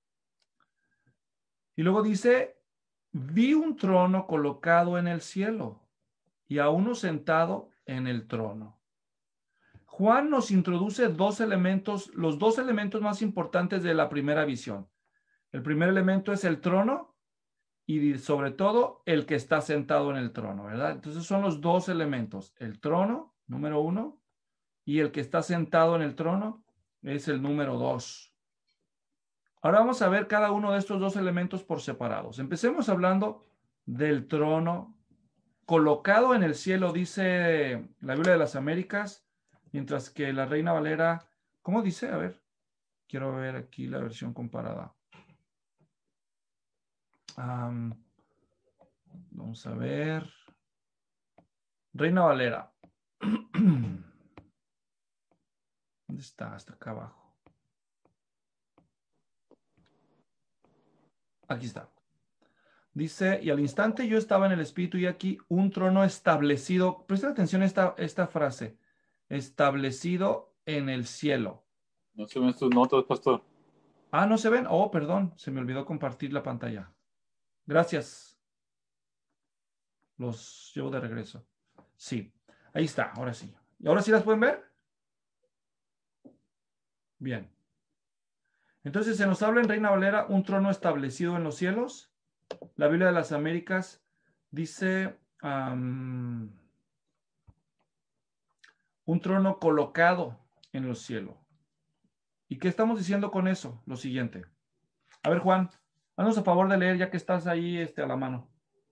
Y luego dice, vi un trono colocado en el cielo y a uno sentado en el trono. Juan nos introduce dos elementos, los dos elementos más importantes de la primera visión. El primer elemento es el trono y sobre todo el que está sentado en el trono, ¿verdad? Entonces son los dos elementos, el trono, número uno, y el que está sentado en el trono es el número dos. Ahora vamos a ver cada uno de estos dos elementos por separados. Empecemos hablando del trono colocado en el cielo, dice la Biblia de las Américas, mientras que la Reina Valera, ¿cómo dice? A ver, quiero ver aquí la versión comparada. Um, vamos a ver. Reina Valera. ¿Dónde está? Hasta acá abajo. Aquí está. Dice, y al instante yo estaba en el espíritu y aquí un trono establecido. Presta atención a esta, esta frase. Establecido en el cielo. No se ven sus notas, pastor. Ah, ¿no se ven? Oh, perdón. Se me olvidó compartir la pantalla. Gracias. Los llevo de regreso. Sí. Ahí está. Ahora sí. ¿Y ahora sí las pueden ver? Bien. Entonces se nos habla en Reina Valera un trono establecido en los cielos. La Biblia de las Américas dice um, un trono colocado en los cielos. ¿Y qué estamos diciendo con eso? Lo siguiente. A ver, Juan, haznos a favor de leer ya que estás ahí este, a la mano.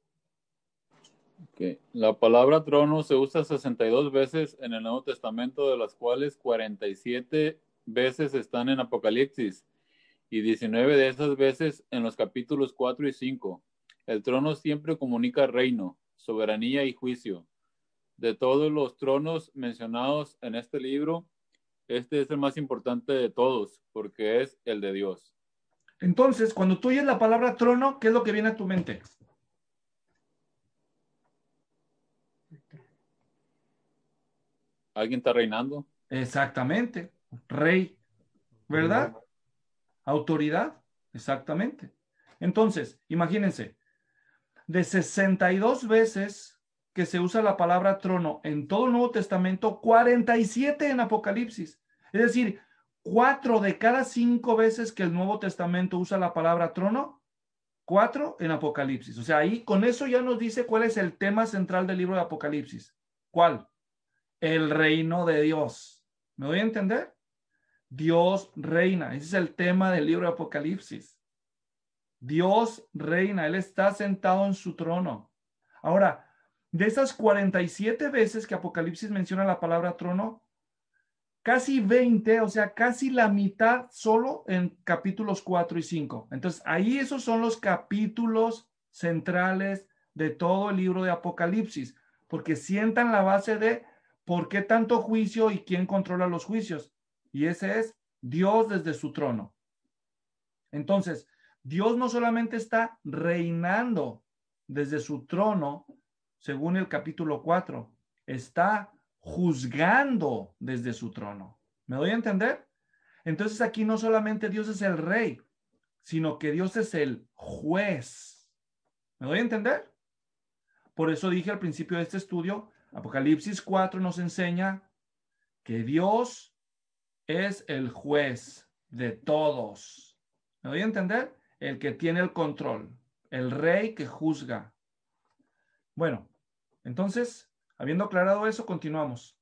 Okay. La palabra trono se usa sesenta y dos veces en el Nuevo Testamento, de las cuales cuarenta y siete veces están en Apocalipsis y diecinueve de esas veces en los capítulos cuatro y cinco. El trono siempre comunica reino, soberanía y juicio. De todos los tronos mencionados en este libro, este es el más importante de todos, porque es el de Dios. Entonces, cuando tú oyes la palabra trono, ¿qué es lo que viene a tu mente? ¿Alguien está reinando? Exactamente. Rey, ¿verdad? Autoridad, exactamente. Entonces, imagínense, de sesenta y dos veces que se usa la palabra trono en todo el Nuevo Testamento, cuarenta y siete en Apocalipsis. Es decir, cuatro de cada cinco veces que el Nuevo Testamento usa la palabra trono, cuatro en Apocalipsis. O sea, ahí con eso ya nos dice cuál es el tema central del libro de Apocalipsis. ¿Cuál? El reino de Dios. ¿Me doy a entender? Dios reina. Ese es el tema del libro de Apocalipsis. Dios reina. Él está sentado en su trono. Ahora, de esas cuarenta y siete veces que Apocalipsis menciona la palabra trono, casi veinte, o sea, casi la mitad solo en capítulos cuatro y cinco. Entonces, ahí esos son los capítulos centrales de todo el libro de Apocalipsis, porque sientan la base de por qué tanto juicio y quién controla los juicios. Y ese es Dios desde su trono. Entonces, Dios no solamente está reinando desde su trono, según el capítulo cuatro, está juzgando desde su trono. ¿Me doy a entender? Entonces aquí no solamente Dios es el rey, sino que Dios es el juez. ¿Me doy a entender? Por eso dije al principio de este estudio, Apocalipsis cuatro nos enseña que Dios es el juez de todos. ¿Me doy a entender? El que tiene el control, el rey que juzga. Bueno, entonces, habiendo aclarado eso, continuamos.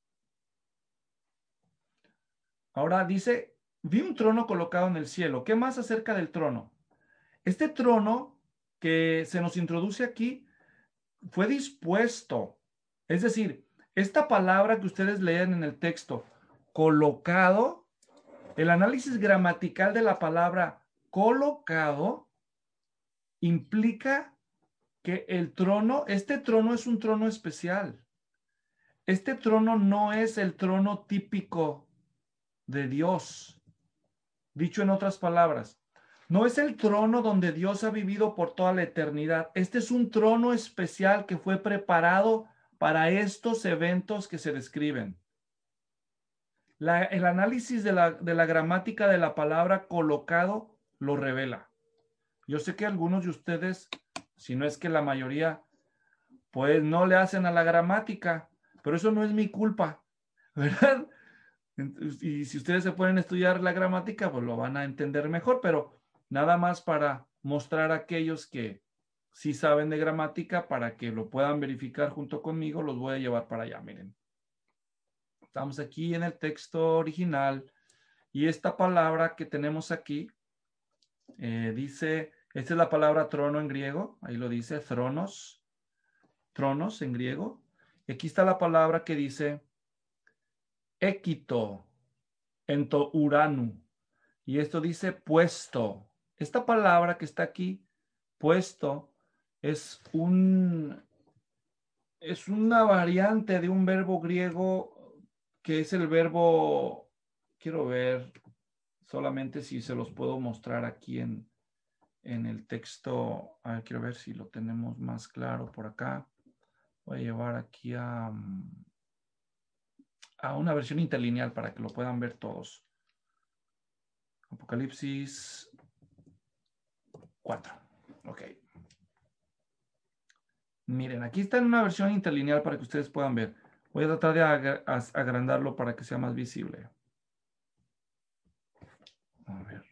Ahora dice, vi un trono colocado en el cielo. ¿Qué más acerca del trono? Este trono que se nos introduce aquí fue dispuesto. Es decir, esta palabra que ustedes leen en el texto, colocado, el análisis gramatical de la palabra colocado implica que el trono, este trono es un trono especial. Este trono no es el trono típico de Dios. Dicho en otras palabras, no es el trono donde Dios ha vivido por toda la eternidad. Este es un trono especial que fue preparado para estos eventos que se describen. La, el análisis de la, de la gramática de la palabra colocado lo revela. Yo sé que algunos de ustedes, si no es que la mayoría, pues no le hacen a la gramática, pero eso no es mi culpa, ¿verdad? Y si ustedes se pueden estudiar la gramática, pues lo van a entender mejor, pero nada más para mostrar a aquellos que sí saben de gramática, para que lo puedan verificar junto conmigo, los voy a llevar para allá, miren. Estamos aquí en el texto original y esta palabra que tenemos aquí eh, dice, esta es la palabra trono en griego, ahí lo dice, tronos, tronos en griego. Y aquí está la palabra que dice équito, ento uranu. Y esto dice puesto. Esta palabra que está aquí, puesto, es un, es una variante de un verbo griego que es el verbo, quiero ver solamente si se los puedo mostrar aquí en, en el texto. A ver, quiero ver si lo tenemos más claro por acá. Voy a llevar aquí a, a una versión interlineal para que lo puedan ver todos. Apocalipsis cuatro. Ok. Miren, aquí está en una versión interlineal para que ustedes puedan ver. Voy a tratar de ag agrandarlo para que sea más visible. A ver.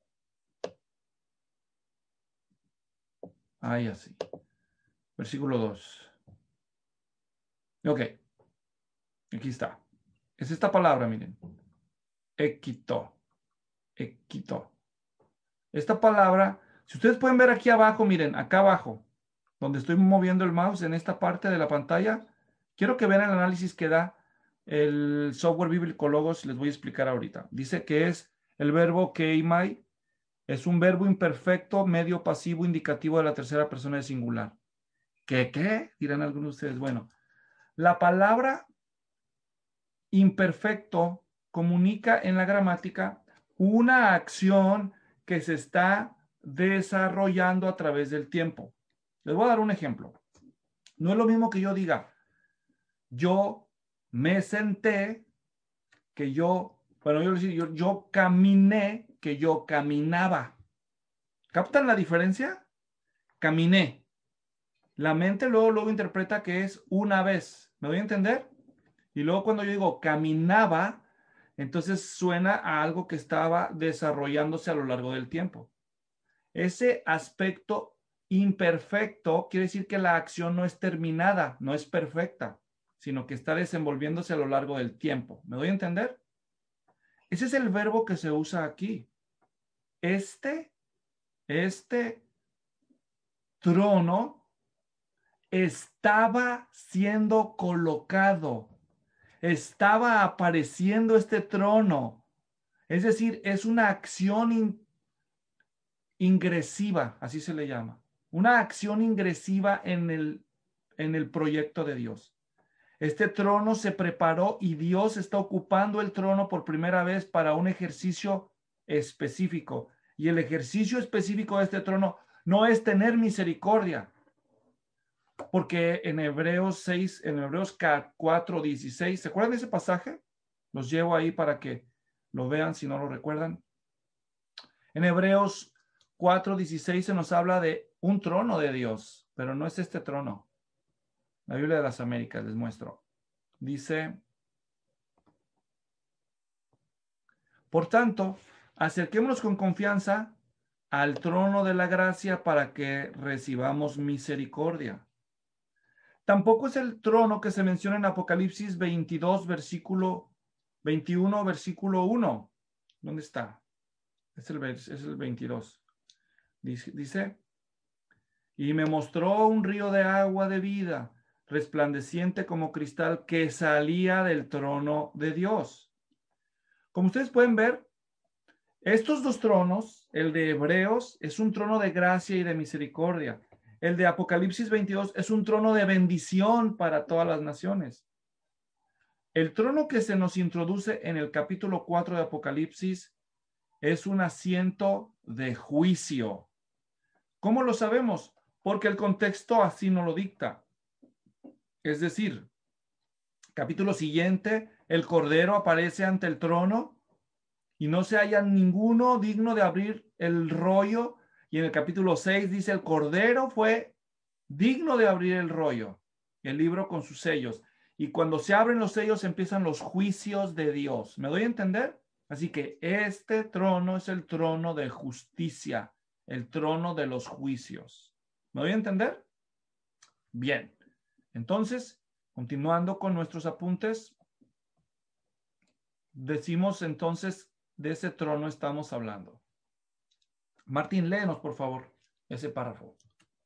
Ahí así. Versículo dos. Ok. Aquí está. Es esta palabra, miren. Equito. Equito. Esta palabra, si ustedes pueden ver aquí abajo, miren, acá abajo, donde estoy moviendo el mouse en esta parte de la pantalla, quiero que vean el análisis que da el software bíblico Logos. Les voy a explicar ahorita. Dice que es el verbo keimai, es un verbo imperfecto, medio pasivo, indicativo de la tercera persona de singular. ¿Qué, qué? Dirán algunos de ustedes. Bueno, la palabra imperfecto comunica en la gramática una acción que se está desarrollando a través del tiempo. Les voy a dar un ejemplo. No es lo mismo que yo diga, yo me senté, que yo, bueno, yo, yo, yo caminé, que yo caminaba. ¿Captan la diferencia? Caminé. La mente luego, luego interpreta que es una vez. ¿Me doy a entender? Y luego cuando yo digo caminaba, entonces suena a algo que estaba desarrollándose a lo largo del tiempo. Ese aspecto imperfecto quiere decir que la acción no es terminada, no es perfecta, sino que está desenvolviéndose a lo largo del tiempo. ¿Me doy a entender? Ese es el verbo que se usa aquí. Este, este trono estaba siendo colocado. Estaba apareciendo este trono. Es decir, es una acción in, ingresiva, así se le llama. Una acción ingresiva en el, en el proyecto de Dios. Este trono se preparó y Dios está ocupando el trono por primera vez para un ejercicio específico. Y el ejercicio específico de este trono no es tener misericordia. Porque en Hebreos seis, en Hebreos cuatro, dieciséis, ¿se acuerdan de ese pasaje? Los llevo ahí para que lo vean si no lo recuerdan. En Hebreos cuatro, dieciséis se nos habla de un trono de Dios, pero no es este trono. La Biblia de las Américas, les muestro. Dice, por tanto, acerquémonos con confianza al trono de la gracia para que recibamos misericordia. Tampoco es el trono que se menciona en Apocalipsis veintidós, versículo veintiuno, versículo uno. ¿Dónde está? Es el, es el veintidós. Dice, dice, y me mostró un río de agua de vida, resplandeciente como cristal, que salía del trono de Dios. Como ustedes pueden ver, estos dos tronos, el de Hebreos, es un trono de gracia y de misericordia. El de Apocalipsis veintidós es un trono de bendición para todas las naciones. El trono que se nos introduce en el capítulo cuatro de Apocalipsis es un asiento de juicio. ¿Cómo lo sabemos? Porque el contexto así nos lo dicta. Es decir, capítulo siguiente, el Cordero aparece ante el trono y no se halla ninguno digno de abrir el rollo. Y en el capítulo seis dice, el Cordero fue digno de abrir el rollo, el libro con sus sellos. Y cuando se abren los sellos empiezan los juicios de Dios. ¿Me doy a entender? Así que este trono es el trono de justicia, el trono de los juicios. ¿Me doy a entender? Bien. Entonces, continuando con nuestros apuntes, decimos entonces de ese trono estamos hablando. Martín, léenos por favor ese párrafo.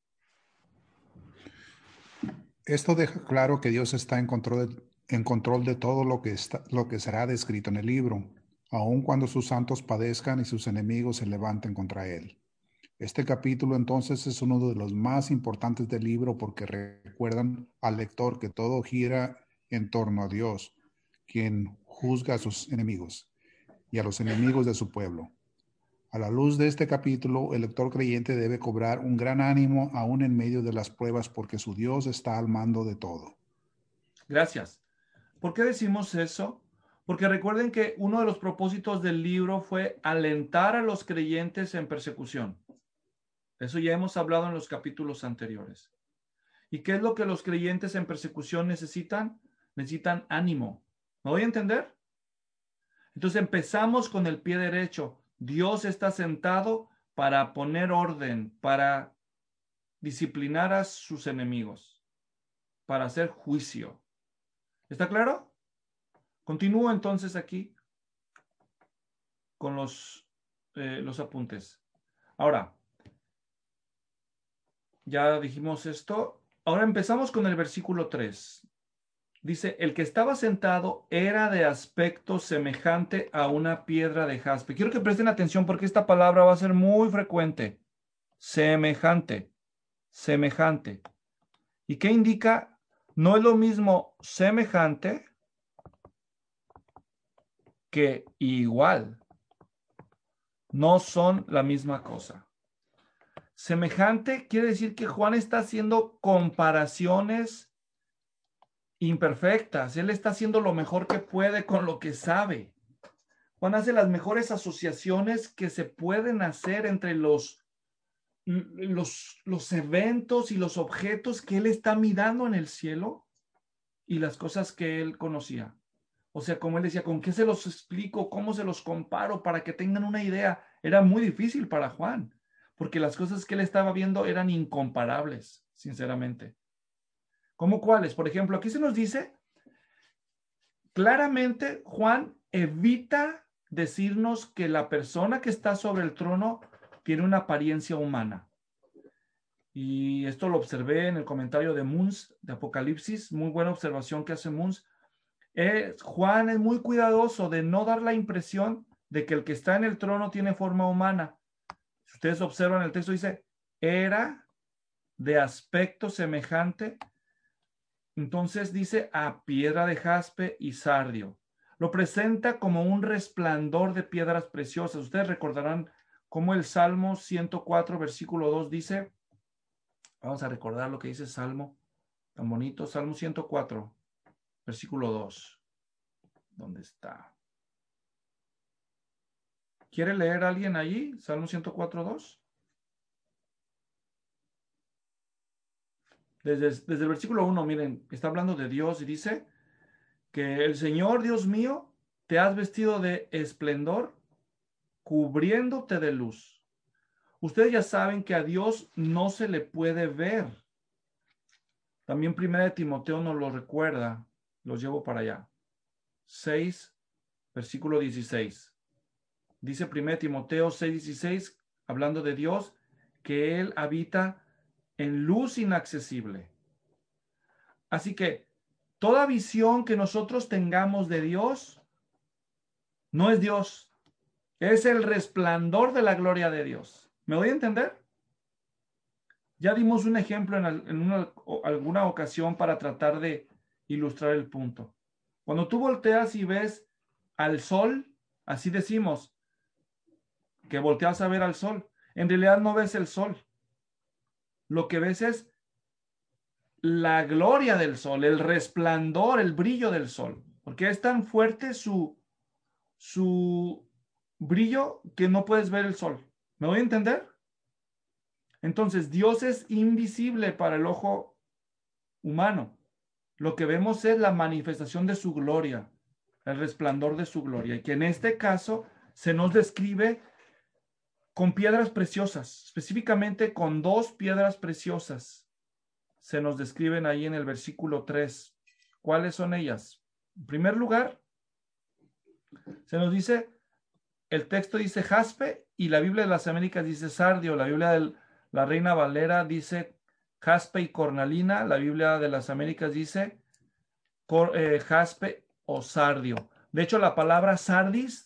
Esto deja claro que Dios está en control de, en control de todo lo que, está, lo que será descrito en el libro, aun cuando sus santos padezcan y sus enemigos se levanten contra él. Este capítulo entonces es uno de los más importantes del libro porque recuerdan al lector que todo gira en torno a Dios, quien juzga a sus enemigos y a los enemigos de su pueblo. A la luz de este capítulo, el lector creyente debe cobrar un gran ánimo aún en medio de las pruebas porque su Dios está al mando de todo. Gracias. ¿Por qué decimos eso? Porque recuerden que uno de los propósitos del libro fue alentar a los creyentes en persecución. Eso ya hemos hablado en los capítulos anteriores. ¿Y qué es lo que los creyentes en persecución necesitan? Necesitan ánimo. ¿Me voy a entender? Entonces empezamos con el pie derecho. Dios está sentado para poner orden, para disciplinar a sus enemigos, para hacer juicio. ¿Está claro? Continúo entonces aquí con los, eh, los apuntes. Ahora, ya dijimos esto. Ahora empezamos con el versículo tres. Dice, el que estaba sentado era de aspecto semejante a una piedra de jaspe. Quiero que presten atención porque esta palabra va a ser muy frecuente. Semejante, semejante. ¿Y qué indica? No es lo mismo semejante que igual. No son la misma cosa. Semejante quiere decir que Juan está haciendo comparaciones imperfectas. Él está haciendo lo mejor que puede con lo que sabe. Juan hace las mejores asociaciones que se pueden hacer entre los, los, los eventos y los objetos que él está mirando en el cielo y las cosas que él conocía. O sea, como él decía, ¿con qué se los explico? ¿Cómo se los comparo? Para que tengan una idea. Era muy difícil para Juan, porque las cosas que él estaba viendo eran incomparables, sinceramente. ¿Cómo cuáles? Por ejemplo, aquí se nos dice, claramente Juan evita decirnos que la persona que está sobre el trono tiene una apariencia humana. Y esto lo observé en el comentario de Moons, de Apocalipsis. Muy buena observación que hace Moons. Eh, Juan es muy cuidadoso de no dar la impresión de que el que está en el trono tiene forma humana. Si ustedes observan el texto, dice, era de aspecto semejante. Entonces dice a piedra de jaspe y sardio. Lo presenta como un resplandor de piedras preciosas. Ustedes recordarán cómo el Salmo ciento cuatro, versículo dos dice, vamos a recordar lo que dice Salmo, tan bonito, Salmo ciento cuatro. Versículo dos. ¿Dónde está? ¿Quiere leer alguien allí? Salmo ciento cuatro, dos. Desde, desde el versículo uno, miren, está hablando de Dios y dice que el Señor, Dios mío, te has vestido de esplendor, cubriéndote de luz. Ustedes ya saben que a Dios no se le puede ver. También primera de Timoteo nos lo recuerda. Los llevo para allá. seis, versículo dieciséis. Dice primera de Timoteo seis, dieciséis, hablando de Dios, que Él habita en luz inaccesible. Así que toda visión que nosotros tengamos de Dios no es Dios. Es el resplandor de la gloria de Dios. ¿Me voy a entender? Ya dimos un ejemplo en, en una, alguna ocasión para tratar de ilustrar el punto. Cuando tú volteas y ves al sol, así decimos, que volteas a ver al sol. En realidad no ves el sol. Lo que ves es la gloria del sol, el resplandor, el brillo del sol. Porque es tan fuerte su, su brillo que no puedes ver el sol. ¿Me voy a entender? Entonces, Dios es invisible para el ojo humano. Lo que vemos es la manifestación de su gloria, el resplandor de su gloria. Y que en este caso se nos describe con piedras preciosas, específicamente con dos piedras preciosas. Se nos describen ahí en el versículo tres. ¿Cuáles son ellas? En primer lugar, se nos dice, el texto dice jaspe y la Biblia de las Américas dice sardio. La Biblia de la Reina Valera dice jaspe y cornalina. La Biblia de las Américas dice cor, eh, jaspe o sardio. De hecho, la palabra sardis,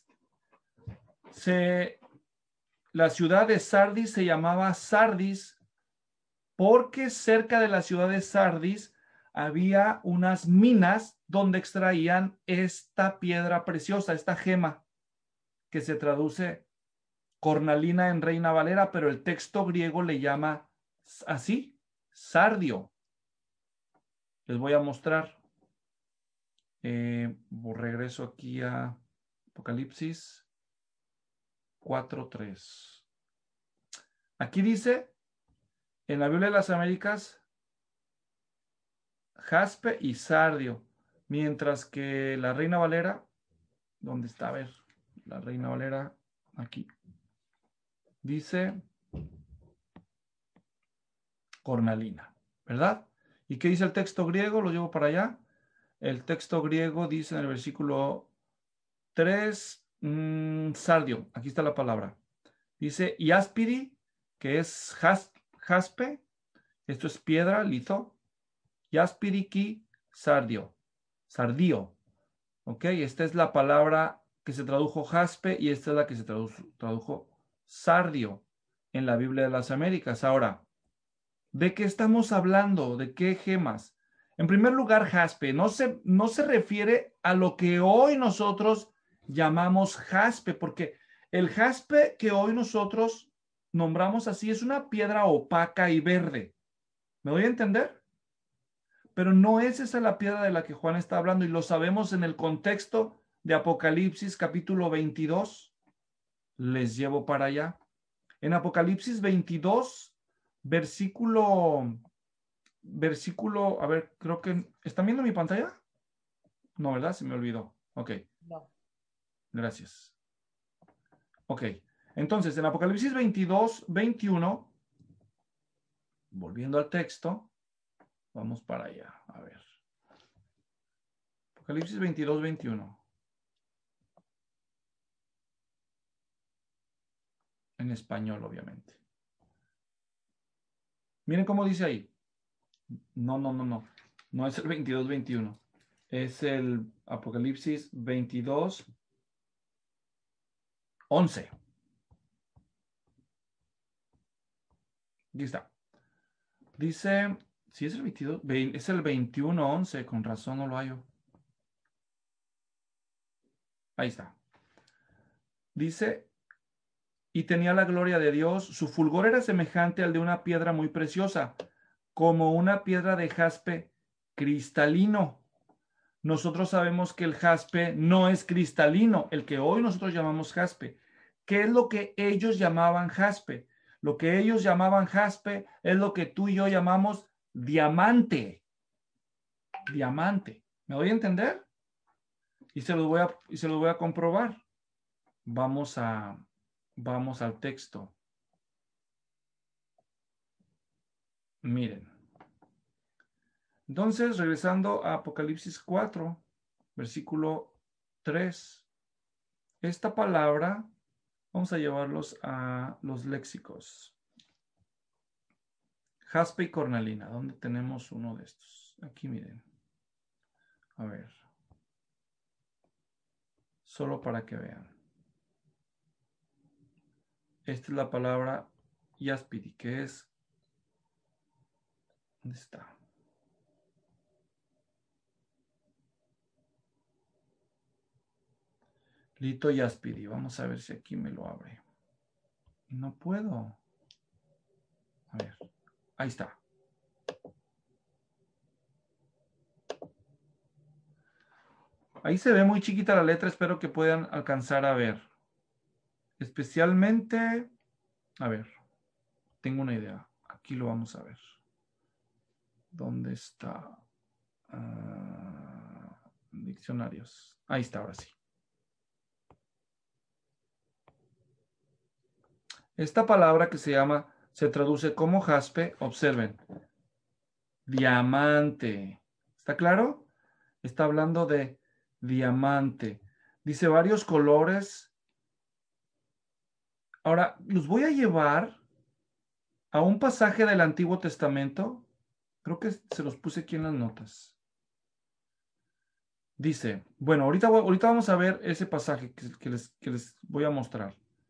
se, la ciudad de Sardis se llamaba Sardis porque cerca de la ciudad de Sardis había unas minas donde extraían esta piedra preciosa, esta gema, que se traduce cornalina en Reina Valera, pero el texto griego le llama así, sardio. Les voy a mostrar. Eh, regreso aquí a Apocalipsis cuatro tres. Aquí dice, en la Biblia de las Américas, jaspe y sardio, mientras que la Reina Valera, ¿dónde está? A ver, la Reina Valera, aquí, dice cornalina, ¿verdad? ¿Y qué dice el texto griego? Lo llevo para allá. El texto griego dice en el versículo tres, mmm, sardio, aquí está la palabra. Dice, y áspidi que es jas, jaspe, esto es piedra, lizo, jaspiriki, sardio, sardío. Ok, esta es la palabra que se tradujo jaspe y esta es la que se tradujo, tradujo sardio en la Biblia de las Américas. Ahora, ¿de qué estamos hablando? ¿De qué gemas? En primer lugar, jaspe no se, no se refiere a lo que hoy nosotros llamamos jaspe, porque el jaspe que hoy nosotros nombramos así es una piedra opaca y verde. ¿Me doy a entender? Pero no es esa la piedra de la que Juan está hablando y lo sabemos en el contexto de Apocalipsis capítulo veintidós. Les llevo para allá. En Apocalipsis veintidós, versículo, versículo, a ver, creo que, ¿están viendo mi pantalla? No, ¿verdad? Se me olvidó. Ok. No. Gracias. Ok. Entonces, en Apocalipsis veintidós, veintiuno, volviendo al texto, vamos para allá, a ver. Apocalipsis veintidós, veintiuno. En español, obviamente. Miren cómo dice ahí. No, no, no, no. No es el veintidós, veintiuno. Es el Apocalipsis veintidós, once. Aquí está. Dice, si es el veintidós, es el veintiuno, once, con razón no lo hallo. Ahí está. Dice, y tenía la gloria de Dios, su fulgor era semejante al de una piedra muy preciosa, como una piedra de jaspe cristalino. Nosotros sabemos que el jaspe no es cristalino, el que hoy nosotros llamamos jaspe. ¿Qué es lo que ellos llamaban jaspe? Lo que ellos llamaban jaspe es lo que tú y yo llamamos diamante. Diamante. ¿Me voy a entender? Y se los voy a, y se los voy a comprobar. Vamos a, vamos al texto. Miren. Entonces, regresando a Apocalipsis cuatro, versículo tres. Esta palabra, vamos a llevarlos a los léxicos. Jaspe y cornalina. ¿Dónde tenemos uno de estos? Aquí miren. A ver. Solo para que vean. Esta es la palabra jaspidi, que es... ¿Dónde está? Lito jaspidi. Vamos a ver si aquí me lo abre. No puedo. A ver. Ahí está. Ahí se ve muy chiquita la letra. Espero que puedan alcanzar a ver. Especialmente... A ver. Tengo una idea. Aquí lo vamos a ver. ¿Dónde está? Uh, diccionarios. Ahí está, ahora sí. Esta palabra que se llama, se traduce como jaspe, observen. Diamante. ¿Está claro? Está hablando de diamante. Dice varios colores. Ahora, los voy a llevar a un pasaje del Antiguo Testamento. Creo que se los puse aquí en las notas. Dice, bueno, ahorita, ahorita vamos a ver ese pasaje que, que, les, que les voy a mostrar.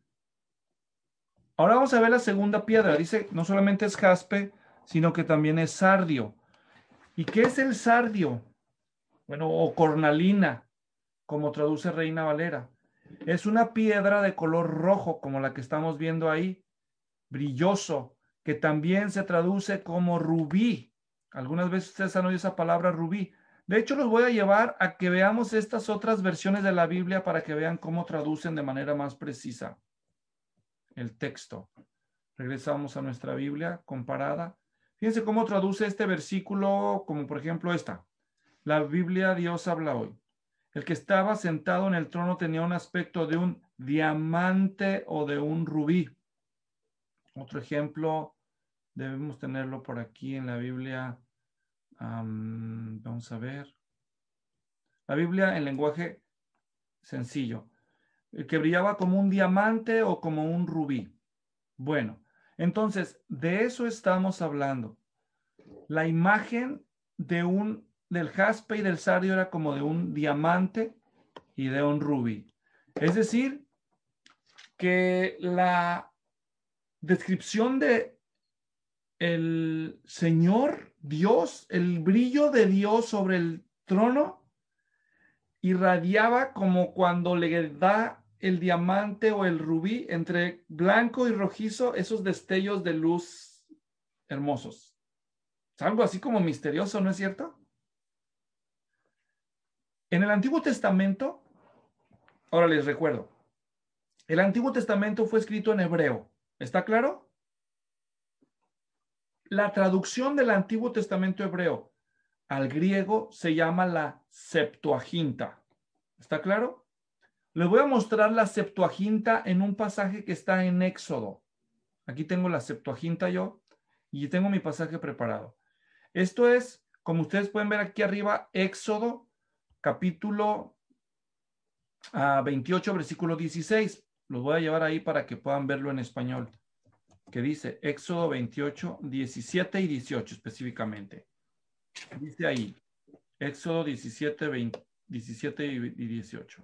Ahora vamos a ver la segunda piedra. Dice, no solamente es jaspe, sino que también es sardio. ¿Y qué es el sardio? Bueno, o cornalina, como traduce Reina Valera. Es una piedra de color rojo, como la que estamos viendo ahí, brilloso, que también se traduce como rubí. Algunas veces ustedes han oído esa palabra rubí. De hecho, los voy a llevar a que veamos estas otras versiones de la Biblia para que vean cómo traducen de manera más precisa el texto. Regresamos a nuestra Biblia comparada. Fíjense cómo traduce este versículo, como por ejemplo esta. La Biblia Dios habla hoy. El que estaba sentado en el trono tenía un aspecto de un diamante o de un rubí. Otro ejemplo, debemos tenerlo por aquí en la Biblia. Um, vamos a ver. La Biblia en lenguaje sencillo. El que brillaba como un diamante o como un rubí. Bueno, Entonces, de eso estamos hablando. La imagen de un, del jaspe y del sardio era como de un diamante y de un rubí. Es decir, que la descripción de el Señor Dios, el brillo de Dios sobre el trono, irradiaba como cuando le da el diamante o el rubí entre blanco y rojizo, esos destellos de luz hermosos. Es algo así como misterioso, ¿no es cierto? En el Antiguo Testamento, ahora les recuerdo, el Antiguo Testamento fue escrito en hebreo, ¿está claro? La traducción del Antiguo Testamento hebreo al griego se llama la Septuaginta, ¿está claro? Les voy a mostrar la Septuaginta en un pasaje que está en Éxodo. Aquí tengo la Septuaginta yo y tengo mi pasaje preparado. Esto es, como ustedes pueden ver aquí arriba, Éxodo, capítulo uh, veintiocho, versículo dieciséis. Los voy a llevar ahí para que puedan verlo en español. Que dice Éxodo veintiocho, diecisiete y dieciocho específicamente. Dice ahí, Éxodo diecisiete, veinte, diecisiete y dieciocho.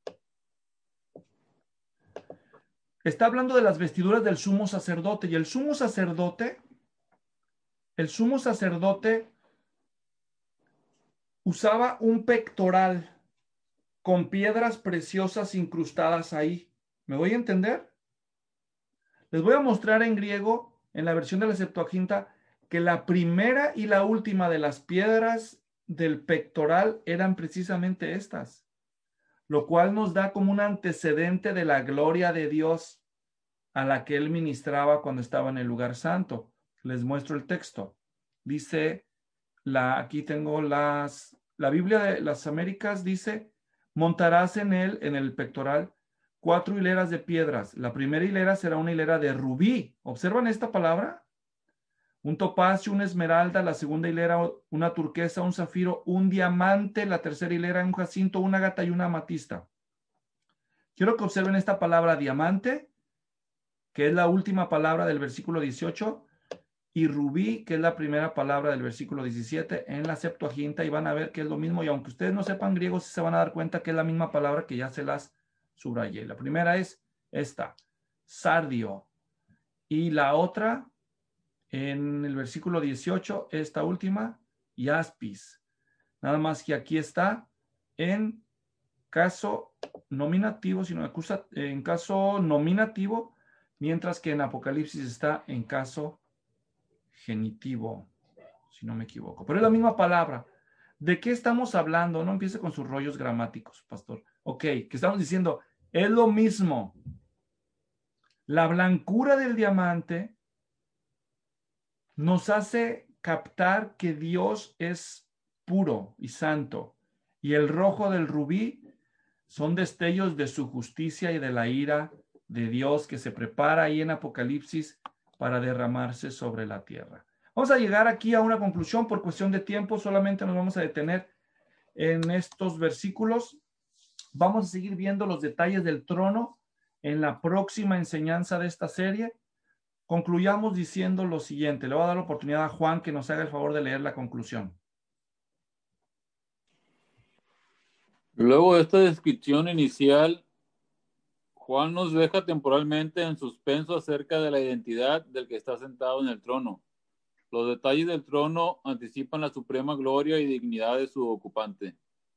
Está hablando de las vestiduras del sumo sacerdote. Y el sumo sacerdote, el sumo sacerdote usaba un pectoral con piedras preciosas incrustadas ahí. ¿Me voy a entender? Les voy a mostrar en griego, en la versión de la Septuaginta, que la primera y la última de las piedras del pectoral eran precisamente estas, lo cual nos da como un antecedente de la gloria de Dios a la que él ministraba cuando estaba en el lugar santo. Les muestro el texto. Dice, la, aquí tengo las, la Biblia de las Américas dice, montarás en él, en el pectoral, cuatro hileras de piedras. La primera hilera será una hilera de rubí. ¿Observan esta palabra? Un topacio, una esmeralda, la segunda hilera una turquesa, un zafiro, un diamante, la tercera hilera un jacinto, una ágata y una amatista. Quiero que observen esta palabra diamante, que es la última palabra del versículo dieciocho, y rubí, que es la primera palabra del versículo diecisiete en la Septuaginta, y van a ver que es lo mismo, y aunque ustedes no sepan griego, sí se van a dar cuenta que es la misma palabra que ya se las subrayé. La primera es esta, sardio, y la otra, en el versículo dieciocho, esta última, yaspis. Nada más que aquí está en caso nominativo, sino acusa, en caso nominativo, mientras que en Apocalipsis está en caso genitivo, si no me equivoco. Pero es la misma palabra. ¿De qué estamos hablando? No empiece con sus rollos gramáticos, pastor. Ok, que estamos diciendo, es lo mismo. La blancura del diamante nos hace captar que Dios es puro y santo, y el rojo del rubí son destellos de su justicia y de la ira de Dios que se prepara ahí en Apocalipsis para derramarse sobre la tierra. Vamos a llegar aquí a una conclusión por cuestión de tiempo, solamente nos vamos a detener en estos versículos. Vamos a seguir viendo los detalles del trono en la próxima enseñanza de esta serie. Concluyamos diciendo lo siguiente. Le voy a dar la oportunidad a Juan que nos haga el favor de leer la conclusión. Luego de esta descripción inicial, Juan nos deja temporalmente en suspenso acerca de la identidad del que está sentado en el trono. Los detalles del trono anticipan la suprema gloria y dignidad de su ocupante.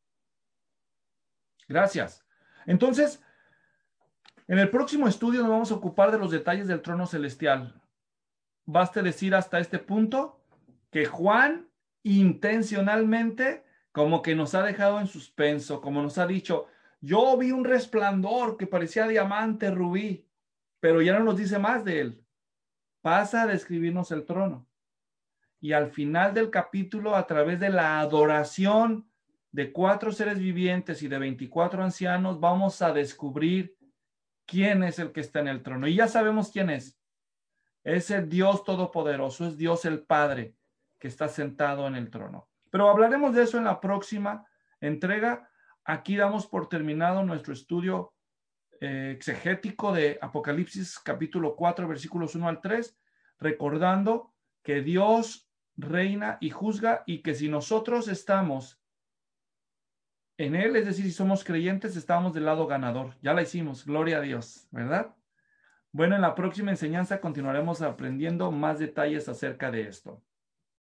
Gracias. Entonces, en el próximo estudio nos vamos a ocupar de los detalles del trono celestial. Baste decir hasta este punto que Juan intencionalmente como que nos ha dejado en suspenso, como nos ha dicho, yo vi un resplandor que parecía diamante, rubí, pero ya no nos dice más de él. Pasa a describirnos el trono. Y al final del capítulo, a través de la adoración de cuatro seres vivientes y de veinticuatro ancianos, vamos a descubrir quién es el que está en el trono. Y ya sabemos quién es. Es el Dios Todopoderoso, es Dios el Padre que está sentado en el trono. Pero hablaremos de eso en la próxima entrega. Aquí damos por terminado nuestro estudio eh, exegético de Apocalipsis capítulo cuatro, versículos uno al tres. recordando que Dios reina y juzga y que si nosotros estamos en Él, es decir, si somos creyentes, estamos del lado ganador. Ya la hicimos, gloria a Dios, ¿verdad? Bueno, en la próxima enseñanza continuaremos aprendiendo más detalles acerca de esto.